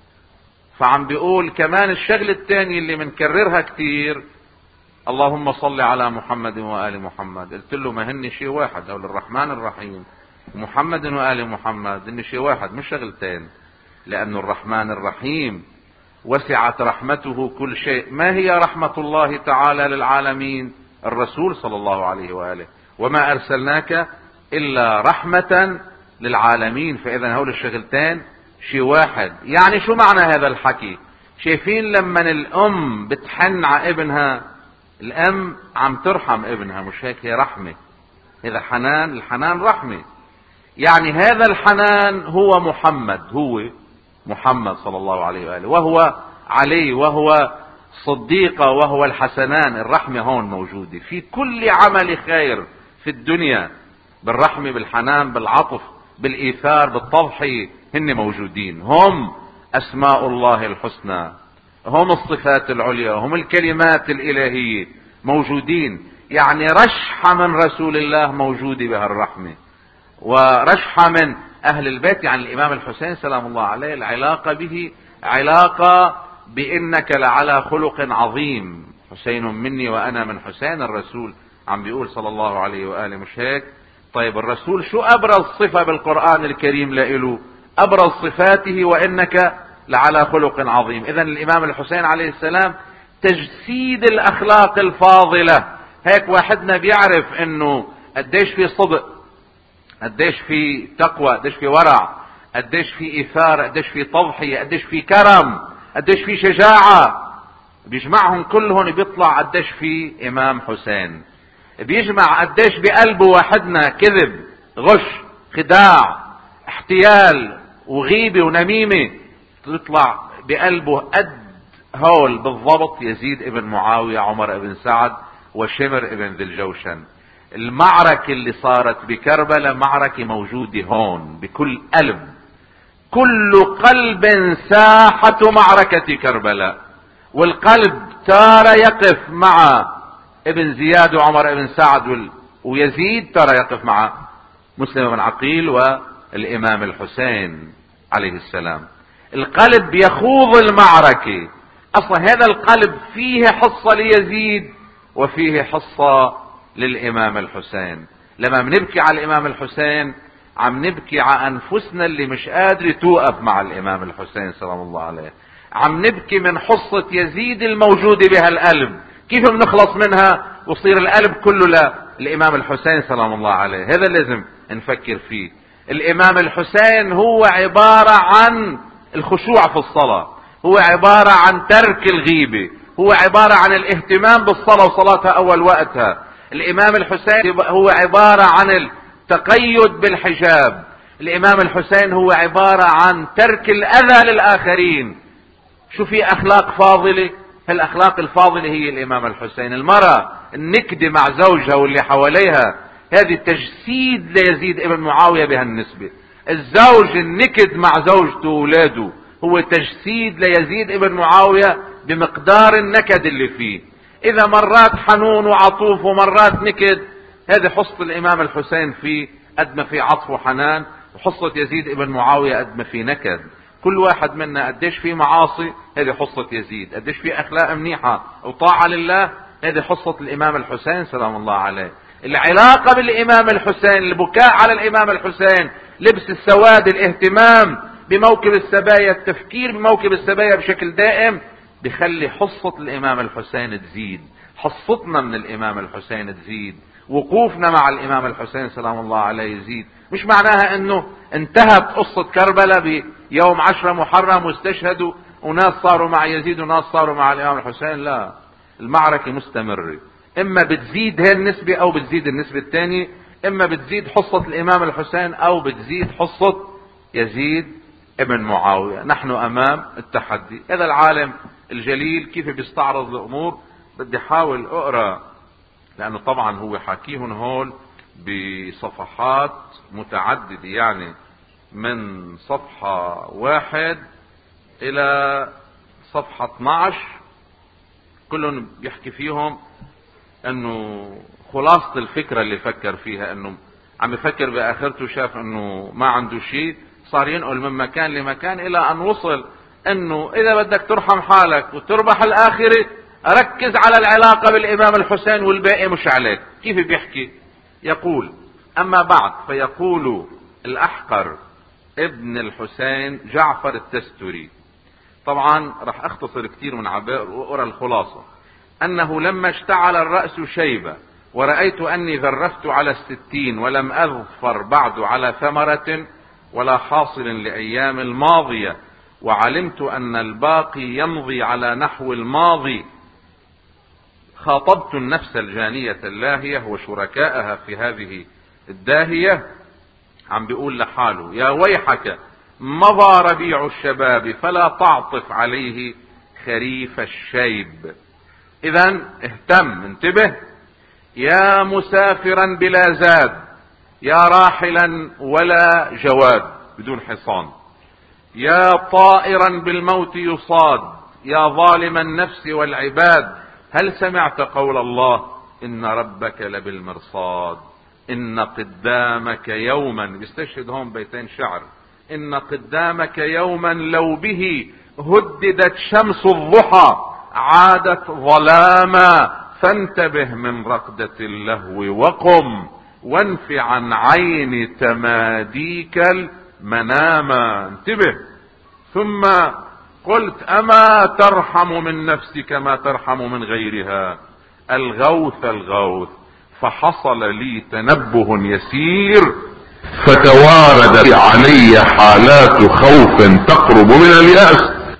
فعم بيقول كمان الشغل الثاني اللي منكررها كتير، اللهم صل على محمد وآل محمد. قلت له ما هن شيء واحد، او الرحمن الرحيم ومحمد وآل محمد هن شيء واحد مش شغلتين. لأن الرحمن الرحيم وسعت رحمته كل شيء. ما هي رحمة الله تعالى للعالمين؟ الرسول صلى الله عليه وآله، وما أرسلناك إلا رحمة للعالمين. فإذا هول الشغلتين شيء واحد. يعني شو معنى هذا الحكي؟ شايفين لما الأم بتحن على ابنها، الأم عم ترحم ابنها، مش هيك؟ هي رحمة. إذا حنان، الحنان رحمة. يعني هذا الحنان هو محمد، هو محمد صلى الله عليه وآله، وهو علي، وهو صديقة، وهو الحسنان. الرحمة هون موجودة في كل عمل خير في الدنيا، بالرحمة، بالحنان، بالعطف، بالإيثار، بالتضحية، هن موجودين. هم أسماء الله الحسنى، هم الصفات العليا، هم الكلمات الإلهية موجودين. يعني رشحة من رسول الله موجودة بهالرحمة، ورشحة من أهل البيت. يعني الإمام الحسين سلام الله عليه العلاقة به علاقة بإنك لعلى خلق عظيم، حسين مني وأنا من حسين. الرسول عم بيقول صلى الله عليه وآله، مش هيك؟ طيب الرسول شو أبرز صفة بالقرآن الكريم لإله؟ أبرز صفاته وإنك لعلى خلق عظيم. إذن الإمام الحسين عليه السلام تجسيد الأخلاق الفاضلة. هيك واحدنا بيعرف إنه قديش في صدق، قديش في تقوى، قديش في ورع، قديش في إثارة، قديش في تضحية، قديش في كرم، قديش في شجاعة. بيجمعهم كلهم بيطلع قديش في إمام حسين. بيجمع قديش بقلبه واحدنا كذب، غش، خداع، احتيال وغيبة ونميمة. تطلع بقلبه قد هول بالضبط يزيد ابن معاوية، عمر ابن سعد، وشمر ابن ذي الجوشن. المعركة اللي صارت بكربلاء معركة موجودة هون بكل قلب. كل قلب ساحة معركة كربلاء، والقلب تارة يقف مع ابن زياد وعمر ابن سعد ويزيد، تارة يقف مع مسلم بن عقيل والإمام الحسين عليه السلام. القلب يخوض المعركة. اصلا هذا القلب فيه حصة ليزيد وفيه حصة للامام الحسين. لما بنبكي على الامام الحسين عم نبكي على انفسنا اللي مش قادرة توقف مع الامام الحسين سلام الله عليه. عم نبكي من حصة يزيد الموجودة بهالقلب، كيف بنخلص منها وصير القلب كله للامام الحسين سلام الله عليه. هذا لازم نفكر فيه. الامام الحسين هو عبارة عن الخشوع في الصلاة، هو عبارة عن ترك الغيبة، هو عبارة عن الاهتمام بالصلاة وصلاتها اول وقتها. الامام الحسين هو عبارة عن التقيد بالحجاب. الامام الحسين هو عبارة عن ترك الاذى للاخرين. شو في اخلاق فاضلة؟ هالاخلاق الفاضلة هي الامام الحسين. المرأة النكدة مع زوجها واللي حواليها هذه تجسيد ليزيد ابن معاوية بهالنسبة. الزوج النكد مع زوجته وولاده هو تجسيد ليزيد ابن معاوية بمقدار النكد اللي فيه. اذا مرات حنون وعطوف ومرات نكد، هذه حصة الامام الحسين في قد ما في عطف وحنان، وحصة يزيد ابن معاوية قد ما في نكد. كل واحد منا قديش في معاصي، هذه حصة يزيد. قديش في اخلاق منيحة وطاعة لله، هذه حصة الامام الحسين سلام الله عليه. العلاقة بالامام الحسين، البكاء على الامام الحسين، لبس السواد، الاهتمام بموكب السبايا، التفكير بموكب السبايا بشكل دائم، بخلي حصة الامام الحسين تزيد. حصتنا من الامام الحسين تزيد، وقوفنا مع الامام الحسين سلام الله عليه يزيد. مش معناها انه انتهت قصة كربلاء بيوم عشرة محرم واستشهدوا وناس صاروا مع يزيد وناس صاروا مع الامام الحسين. لا، المعركة مستمرة. اما بتزيد هاي النسبة او بتزيد النسبة الثانية، اما بتزيد حصة الامام الحسين او بتزيد حصة يزيد ابن معاوية. نحن امام التحدي. هذا العالم الجليل كيف بيستعرض الامور بدي احاول اقرأ، لانه طبعا هو حاكيهن هول بصفحات متعددة، يعني من صفحة واحد الى صفحة اثناشر كلهم بيحكي فيهم انه خلاصة الفكرة اللي فكر فيها، انه عم يفكر باخرته، شاف انه ما عنده شيء، صار ينقل من مكان لمكان الى ان وصل انه اذا بدك ترحم حالك وتربح الاخرة ركز على العلاقة بالامام الحسين والباقي مش عليك. كيف بيحكي؟ يقول: اما بعد، فيقول الاحقر ابن الحسين جعفر التستري، طبعا راح اختصر كثير من عبائر واقرا الخلاصة، انه لما اشتعل الرأس شيبة ورأيت اني ذرفت على الستين ولم اظفر بعد على ثمرة ولا حاصل لايام الماضية، وعلمت ان الباقي يمضي على نحو الماضي، خاطبت النفس الجانية اللاهية وشركائها في هذه الداهية. عم بيقول لحاله: يا ويحك، مضى ربيع الشباب فلا تعطف عليه خريف الشيب. اذا اهتم، انتبه. يا مسافرا بلا زاد، يا راحلا ولا جواد بدون حصان، يا طائرا بالموت يصاد، يا ظالم النفس والعباد، هل سمعت قول الله: ان ربك لبالمرصاد، ان قدامك يوما، بيستشهد هون بيتين شعر، ان قدامك يوما لو به هددت شمس الضحى عادت ظلاما، فانتبه من رقدة اللهو وقم، وانف عن عين تماديك المناما. انتبه. ثم قلت: اما ترحم من نفسك ما ترحم من غيرها؟ الغوث الغوث، فحصل لي تنبه يسير فتوارد علي حالات خوف تقرب من اليأس،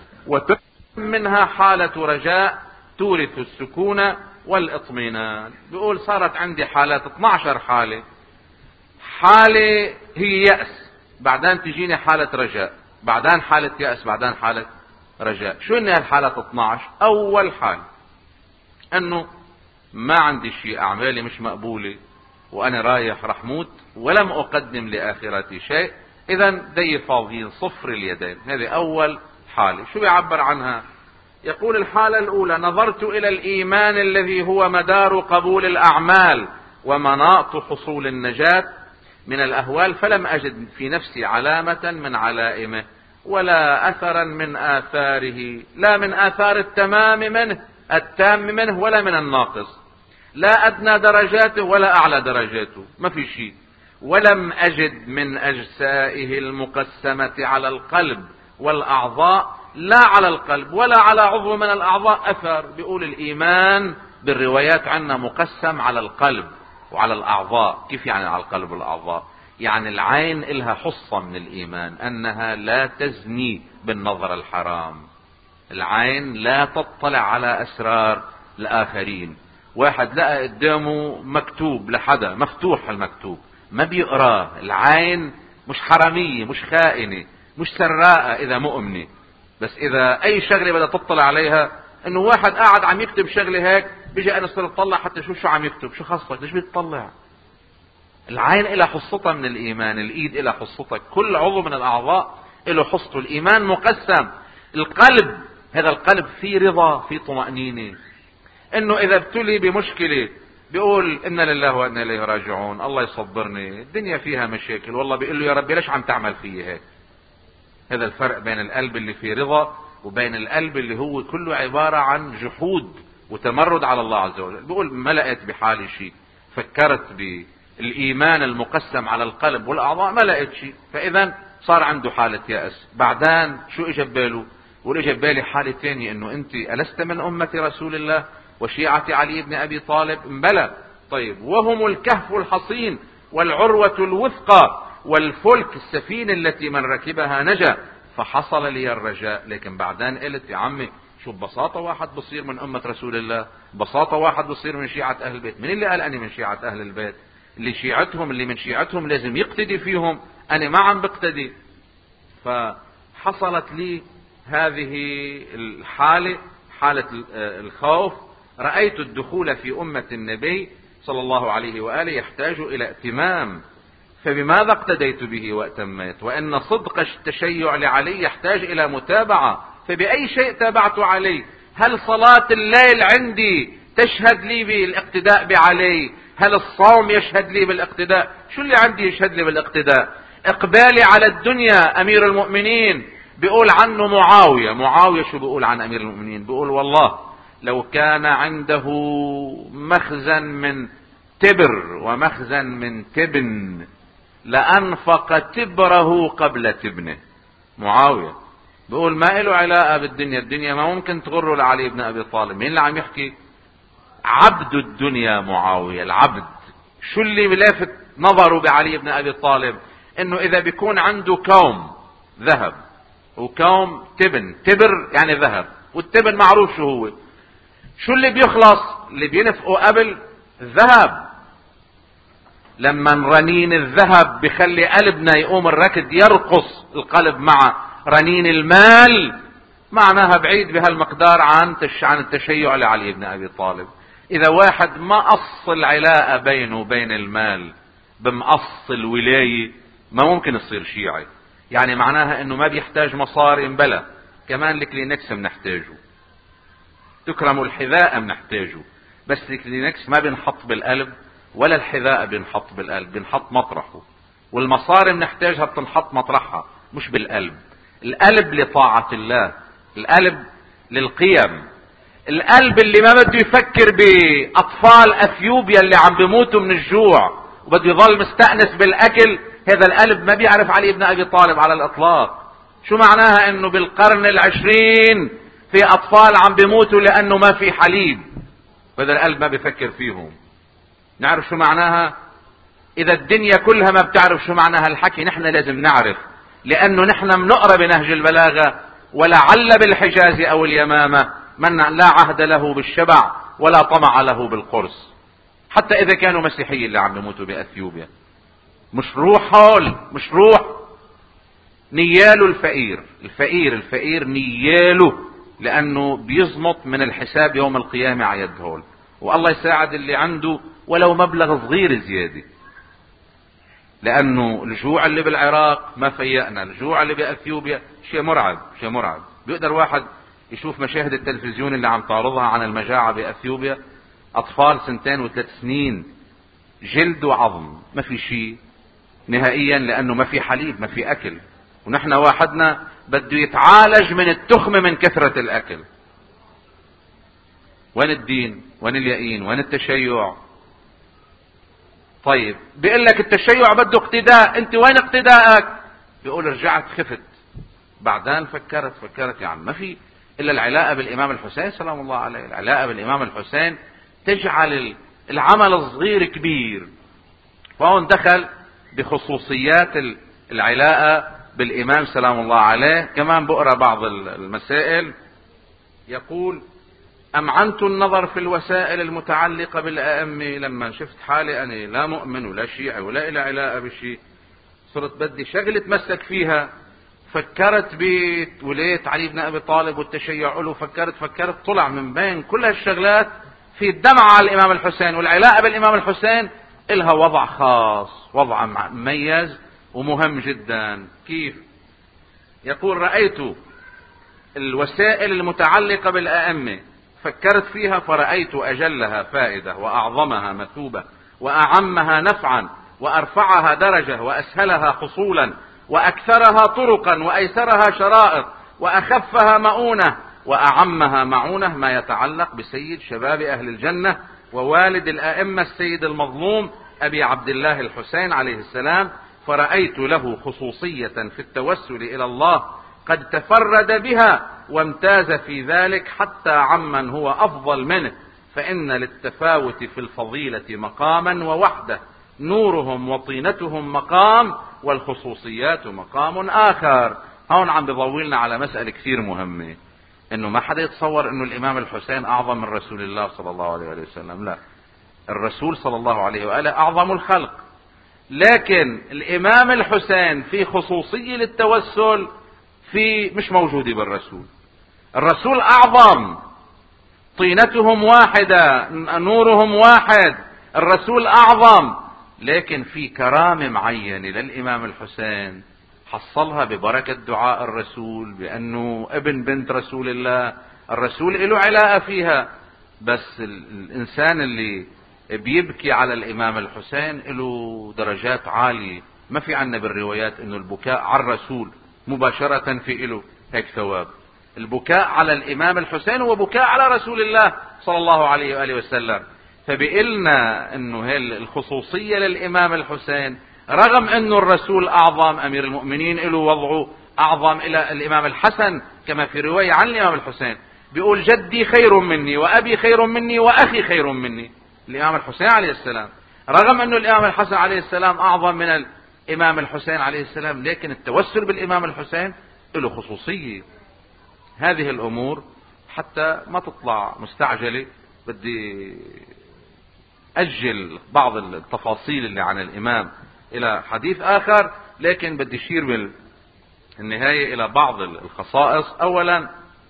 ومنها حالة رجاء تورث السكون والاطمئنان. بيقول صارت عندي حالات اثني عشر حالة. حالة هي يأس، بعدين تجيني حالة رجاء، بعدين حالة يأس، بعدين حالة رجاء. شو ان هالحالات اثني عشر؟ اول حال انه ما عندي شيء، اعمالي مش مقبولة، وانا رايح رح موت ولم اقدم لاخرتي شيء، اذا دي فاضيين صفر اليدين. هذه اول حالة. شو بيعبر عنها؟ يقول الحالة الاولى: نظرت الى الايمان الذي هو مدار قبول الاعمال ومناط حصول النجاة من الاهوال، فلم اجد في نفسي علامة من علائمه ولا اثرا من اثاره، لا من اثار التمام منه التام منه ولا من الناقص، لا ادنى درجاته ولا اعلى درجاته، ما في شيء. ولم اجد من اجسائه المقسمة على القلب والاعضاء، لا على القلب ولا على عضو من الاعضاء اثر. بيقول الايمان بالروايات عنا مقسم على القلب وعلى الاعضاء. كيف يعني على القلب والاعضاء؟ يعني العين إلها حصة من الايمان انها لا تزني بالنظر الحرام، العين لا تطلع على اسرار الاخرين. واحد لقى قدامه مكتوب لحدا مفتوح المكتوب ما بيقراه. العين مش حرامية، مش خائنة، مش سراقة اذا مؤمنة، بس اذا اي شغلة بدها تطلع عليها، انه واحد قاعد عم يكتب شغلة هيك، بيجي انا صرت اطلع حتى شو شو عم يكتب، شو خصك، ليش بتطلع؟ العين إلى حصتها من الايمان، الايد إلى حصتها، كل عضو من الاعضاء له حصته. الايمان مقسم. القلب، هذا القلب فيه رضا، فيه طمأنينة، انه اذا ابتلي بمشكلة بيقول إنا لله وإنا إليه راجعون، الله يصبرني، الدنيا فيها مشاكل، والله بيقول له يا ربي ليش عم تعمل فيه هيك. هذا الفرق بين القلب اللي فيه رضا وبين القلب اللي هو كله عبارة عن جحود وتمرد على الله عز وجل. بيقول ما لقيت بحالي شيء، فكرت بالإيمان المقسم على القلب والأعضاء ما لقيت شيء، فإذا صار عنده حالة يأس. بعدين شو اجى بباله؟ واجى ببالي حالة ثانية، انه انت ألست من أمة رسول الله وشيعة علي بن أبي طالب؟ بلى. طيب، وهم الكهف الحصين والعروة الوثقى والفلك السفينة التي من ركبها نجا، فحصل لي الرجاء. لكن بعدين قلت يا عمي شو ببساطة واحد بصير من أمة رسول الله، ببساطة واحد بصير من شيعة أهل البيت. من اللي قال أنا من شيعة أهل البيت؟ اللي شيعتهم اللي من شيعتهم لازم يقتدي فيهم، أنا ما عم بقتدي. فحصلت لي هذه الحالة، حالة الخوف. رأيت الدخول في أمة النبي صلى الله عليه وآله يحتاج إلى ائتمام، فبماذا اقتديت به واتميت؟ وان صدق التشيع لعلي يحتاج الى متابعة، فبأي شيء تابعت علي؟ هل صلاة الليل عندي تشهد لي بالاقتداء بعلي؟ هل الصوم يشهد لي بالاقتداء؟ شو اللي عندي يشهد لي بالاقتداء؟ اقبالي على الدنيا. امير المؤمنين بيقول عنه معاوية، معاوية شو بيقول عن امير المؤمنين؟ بيقول والله لو كان عنده مخزن من تبر ومخزن من تبن لأنفق تبره قبل تبنه. معاوية بيقول ما له علاقة بالدنيا، الدنيا ما ممكن تغره لعلي بن أبي طالب. مين اللي عم يحكي؟ عبد الدنيا معاوية، العبد. شو اللي بلافت نظره بعلي بن أبي طالب؟ انه اذا بيكون عنده كوم ذهب وكوم تبن، تبر يعني ذهب، والتبن معروف شو هو، شو اللي بيخلص؟ اللي بينفقوا قبل الذهب. لما رنين الذهب بخلي قلبنا يقوم الركض يرقص القلب مع رنين المال، معناها بعيد بهالمقدار عن عن التشيع لعلي بن ابي طالب. اذا واحد ما قص العلاقة بينه وبين المال بمقص الولاية ما ممكن يصير شيعي. يعني معناها انه ما بيحتاج مصاري، بلا كمان الكلينكس بنحتاجه، تكرم الحذاء بنحتاجه، بس الكلينكس ما بنحط بالقلب ولا الحذاء بنحط بالقلب، بنحط مطرحه. والمصاري بنحتاجها بتنحط مطرحها مش بالقلب. القلب لطاعة الله، القلب للقيم. القلب اللي ما بده يفكر بأطفال أثيوبيا اللي عم بيموتوا من الجوع وبده يظل مستأنس بالأكل، هذا القلب ما بيعرف علي بن أبي طالب على الإطلاق. شو معناها انه بالقرن العشرين في أطفال عم بيموتوا لأنه ما في حليب، هذا القلب ما بيفكر فيهم. نعرف شو معناها؟ اذا الدنيا كلها ما بتعرف شو معنى هالحكي نحن لازم نعرف، لانه نحن بنقرا بنهج البلاغة: ولعل بالحجاز او اليمامة من لا عهد له بالشبع ولا طمع له بالقرص. حتى اذا كانوا مسيحيين اللي عم بيموتوا باثيوبيا مش روح هول، مش روح نياله الفقير، الفقير الفقير نياله، لانه بيزمط من الحساب يوم القيامة على يد هول. والله يساعد اللي عنده ولو مبلغ صغير زيادة، لانه الجوع اللي بالعراق ما فيقنا، الجوع اللي باثيوبيا شيء مرعب، شيء مرعب. بيقدر واحد يشوف مشاهد التلفزيون اللي عم تعرضها عن المجاعة باثيوبيا، اطفال سنتين وثلاث سنين جلد وعظم، ما في شيء نهائيا، لانه ما في حليب، ما في اكل. ونحن واحدنا بده يتعالج من التخم من كثرة الاكل. وين الدين؟ وين اليقين؟ وين التشيع؟ طيب بيقول لك التشيع بده اقتداء، انت وين اقتدائك؟ بيقول رجعت خفت، بعدين فكرت فكرت يعني ما في الا العلاقة بالامام الحسين سلام الله عليه. العلاقة بالامام الحسين تجعل العمل الصغير كبير. فهون دخل بخصوصيات العلاقة بالامام سلام الله عليه. كمان بقرأ بعض المسائل. يقول: أمعنت النظر في الوسائل المتعلقة بالأئمة لما شفت حالي أنا لا مؤمن ولا شيعي ولا إلى علاقة بشيء، صرت بدي شغلة تمسك فيها. فكرت بولاية علي بن أبي طالب والتشيع له، فكرت فكرت طلع من بين كل هالشغلات في الدمع على الإمام الحسين، والعلاقة بالإمام الحسين إلها وضع خاص، وضع مميز ومهم جدا. كيف؟ يقول: رأيت الوسائل المتعلقة بالأئمة، فكرت فيها فرأيت أجلها فائدة وأعظمها مثوبة وأعمها نفعا وأرفعها درجة وأسهلها حصولا وأكثرها طرقا وأيسرها شرائط وأخفها مؤونة وأعمها معونة ما يتعلق بسيد شباب أهل الجنة ووالد الأئمة السيد المظلوم أبي عبد الله الحسين عليه السلام. فرأيت له خصوصية في التوسل إلى الله قد تفرد بها وامتاز في ذلك حتى عمن هو أفضل منه، فإن للتفاوت في الفضيلة مقاما ووحدة، نورهم وطينتهم مقام والخصوصيات مقام آخر. هون عم بضويلنا على مسألة كثير مهمة، إنه ما حدا يتصور إنه الإمام الحسين أعظم من رسول الله صلى الله عليه وسلم. لا، الرسول صلى الله عليه وآله أعظم الخلق، لكن الإمام الحسين في خصوصية للتوسل في مش موجودة بالرسول. الرسول أعظم، طينتهم واحدة، نورهم واحد، الرسول أعظم، لكن في كرامة معينة للإمام الحسين حصلها ببركة دعاء الرسول، بأنه ابن بنت رسول الله، الرسول له علاقة فيها. بس الإنسان اللي بيبكي على الإمام الحسين له درجات عالية. ما في عنا بالروايات إنه البكاء على الرسول مباشرة في له هيك ثواب. البكاء على الإمام الحسين هو بكاء على رسول الله صلى الله عليه وآله وسلم. فبقلنا إنه هي الخصوصية للإمام الحسين، رغم إنه الرسول أعظم، أمير المؤمنين له وضعه أعظم إلى الإمام الحسن، كما في رواية عن الإمام الحسين بيقول: جدي خير مني وأبي خير مني وأخي خير مني، الإمام الحسين عليه السلام. رغم أنه الإمام الحسن عليه السلام أعظم من الإمام الحسين عليه السلام، لكن التوسل بالإمام الحسين له خصوصية. هذه الأمور حتى ما تطلع مستعجلة، بدي أجل بعض التفاصيل اللي عن الإمام إلى حديث آخر، لكن بدي أشير بالنهاية إلى بعض الخصائص. أولا،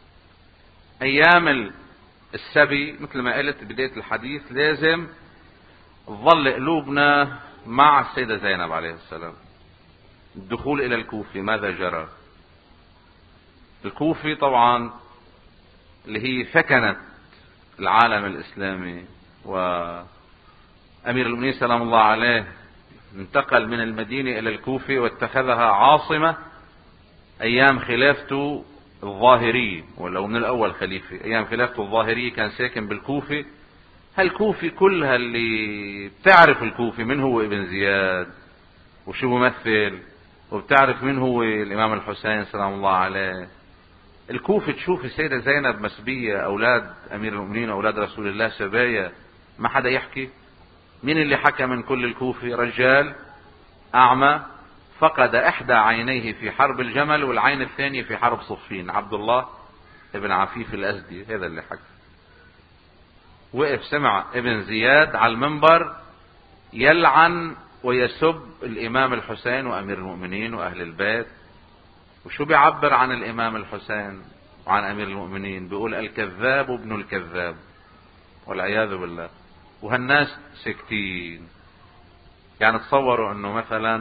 أيام السبي مثل ما قلت بداية الحديث لازم تظل قلوبنا مع السيدة زينب عليه السلام. الدخول إلى الكوفة ماذا جرى؟ الكوفة طبعا اللي هي سكنت العالم الإسلامي، وأمير المؤمنين سلام الله عليه انتقل من المدينة إلى الكوفة واتخذها عاصمة أيام خلافته الظاهرية، ولو من الأول خليفة. أيام خلافته الظاهرية كان ساكن بالكوفة. هالكوفة كلها اللي بتعرف الكوفة من هو ابن زياد وشو بمثل، وبتعرف من هو الإمام الحسين سلام الله عليه. الكوفة تشوف السيدة زينب مسبية، أولاد أمير المؤمنين أولاد رسول الله سبايا، ما حدا يحكي. مين اللي حكى من كل الكوفة؟ رجال أعمى فقد إحدى عينيه في حرب الجمل والعين الثانية في حرب صفين، عبد الله ابن عفيف الأزدي، هذا اللي حكى. وقف سمع ابن زياد على المنبر يلعن ويسب الإمام الحسين وأمير المؤمنين وأهل البيت. وشو بيعبر عن الإمام الحسين وعن أمير المؤمنين؟ بيقول الكذاب ابن الكذاب والعياذ بالله. وهالناس سكتين. يعني تصوروا انه مثلا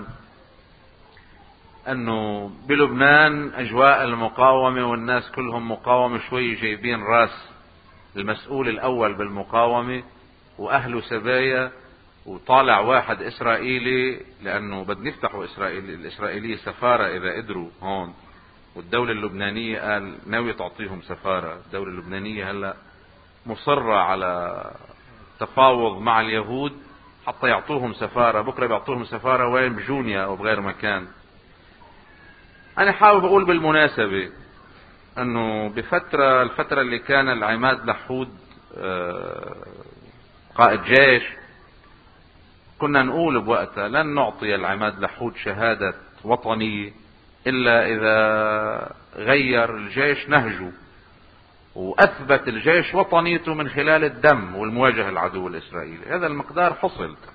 انه بلبنان اجواء المقاومة والناس كلهم مقاومة، شوي جايبين راس المسؤول الاول بالمقاومة واهله سبايا، وطالع واحد اسرائيلي لانه بدنا نفتحوا اسرائيل الاسرائيلية سفارة اذا قدروا هون، والدولة اللبنانية قال ناوي تعطيهم سفارة. الدولة اللبنانية هلا مصرة على تفاوض مع اليهود حتى يعطوهم سفارة. بكرة بيعطوهم سفارة وين؟ بجونيا او بغير مكان. انا حابب اقول بالمناسبة انه بفترة الفترة اللي كان العماد لحود قائد جيش، كنا نقول بوقتها لن نعطي العماد لحود شهادة وطنية الا اذا غير الجيش نهجه واثبت الجيش وطنيته من خلال الدم والمواجهة العدو الاسرائيلي. هذا المقدار حصل.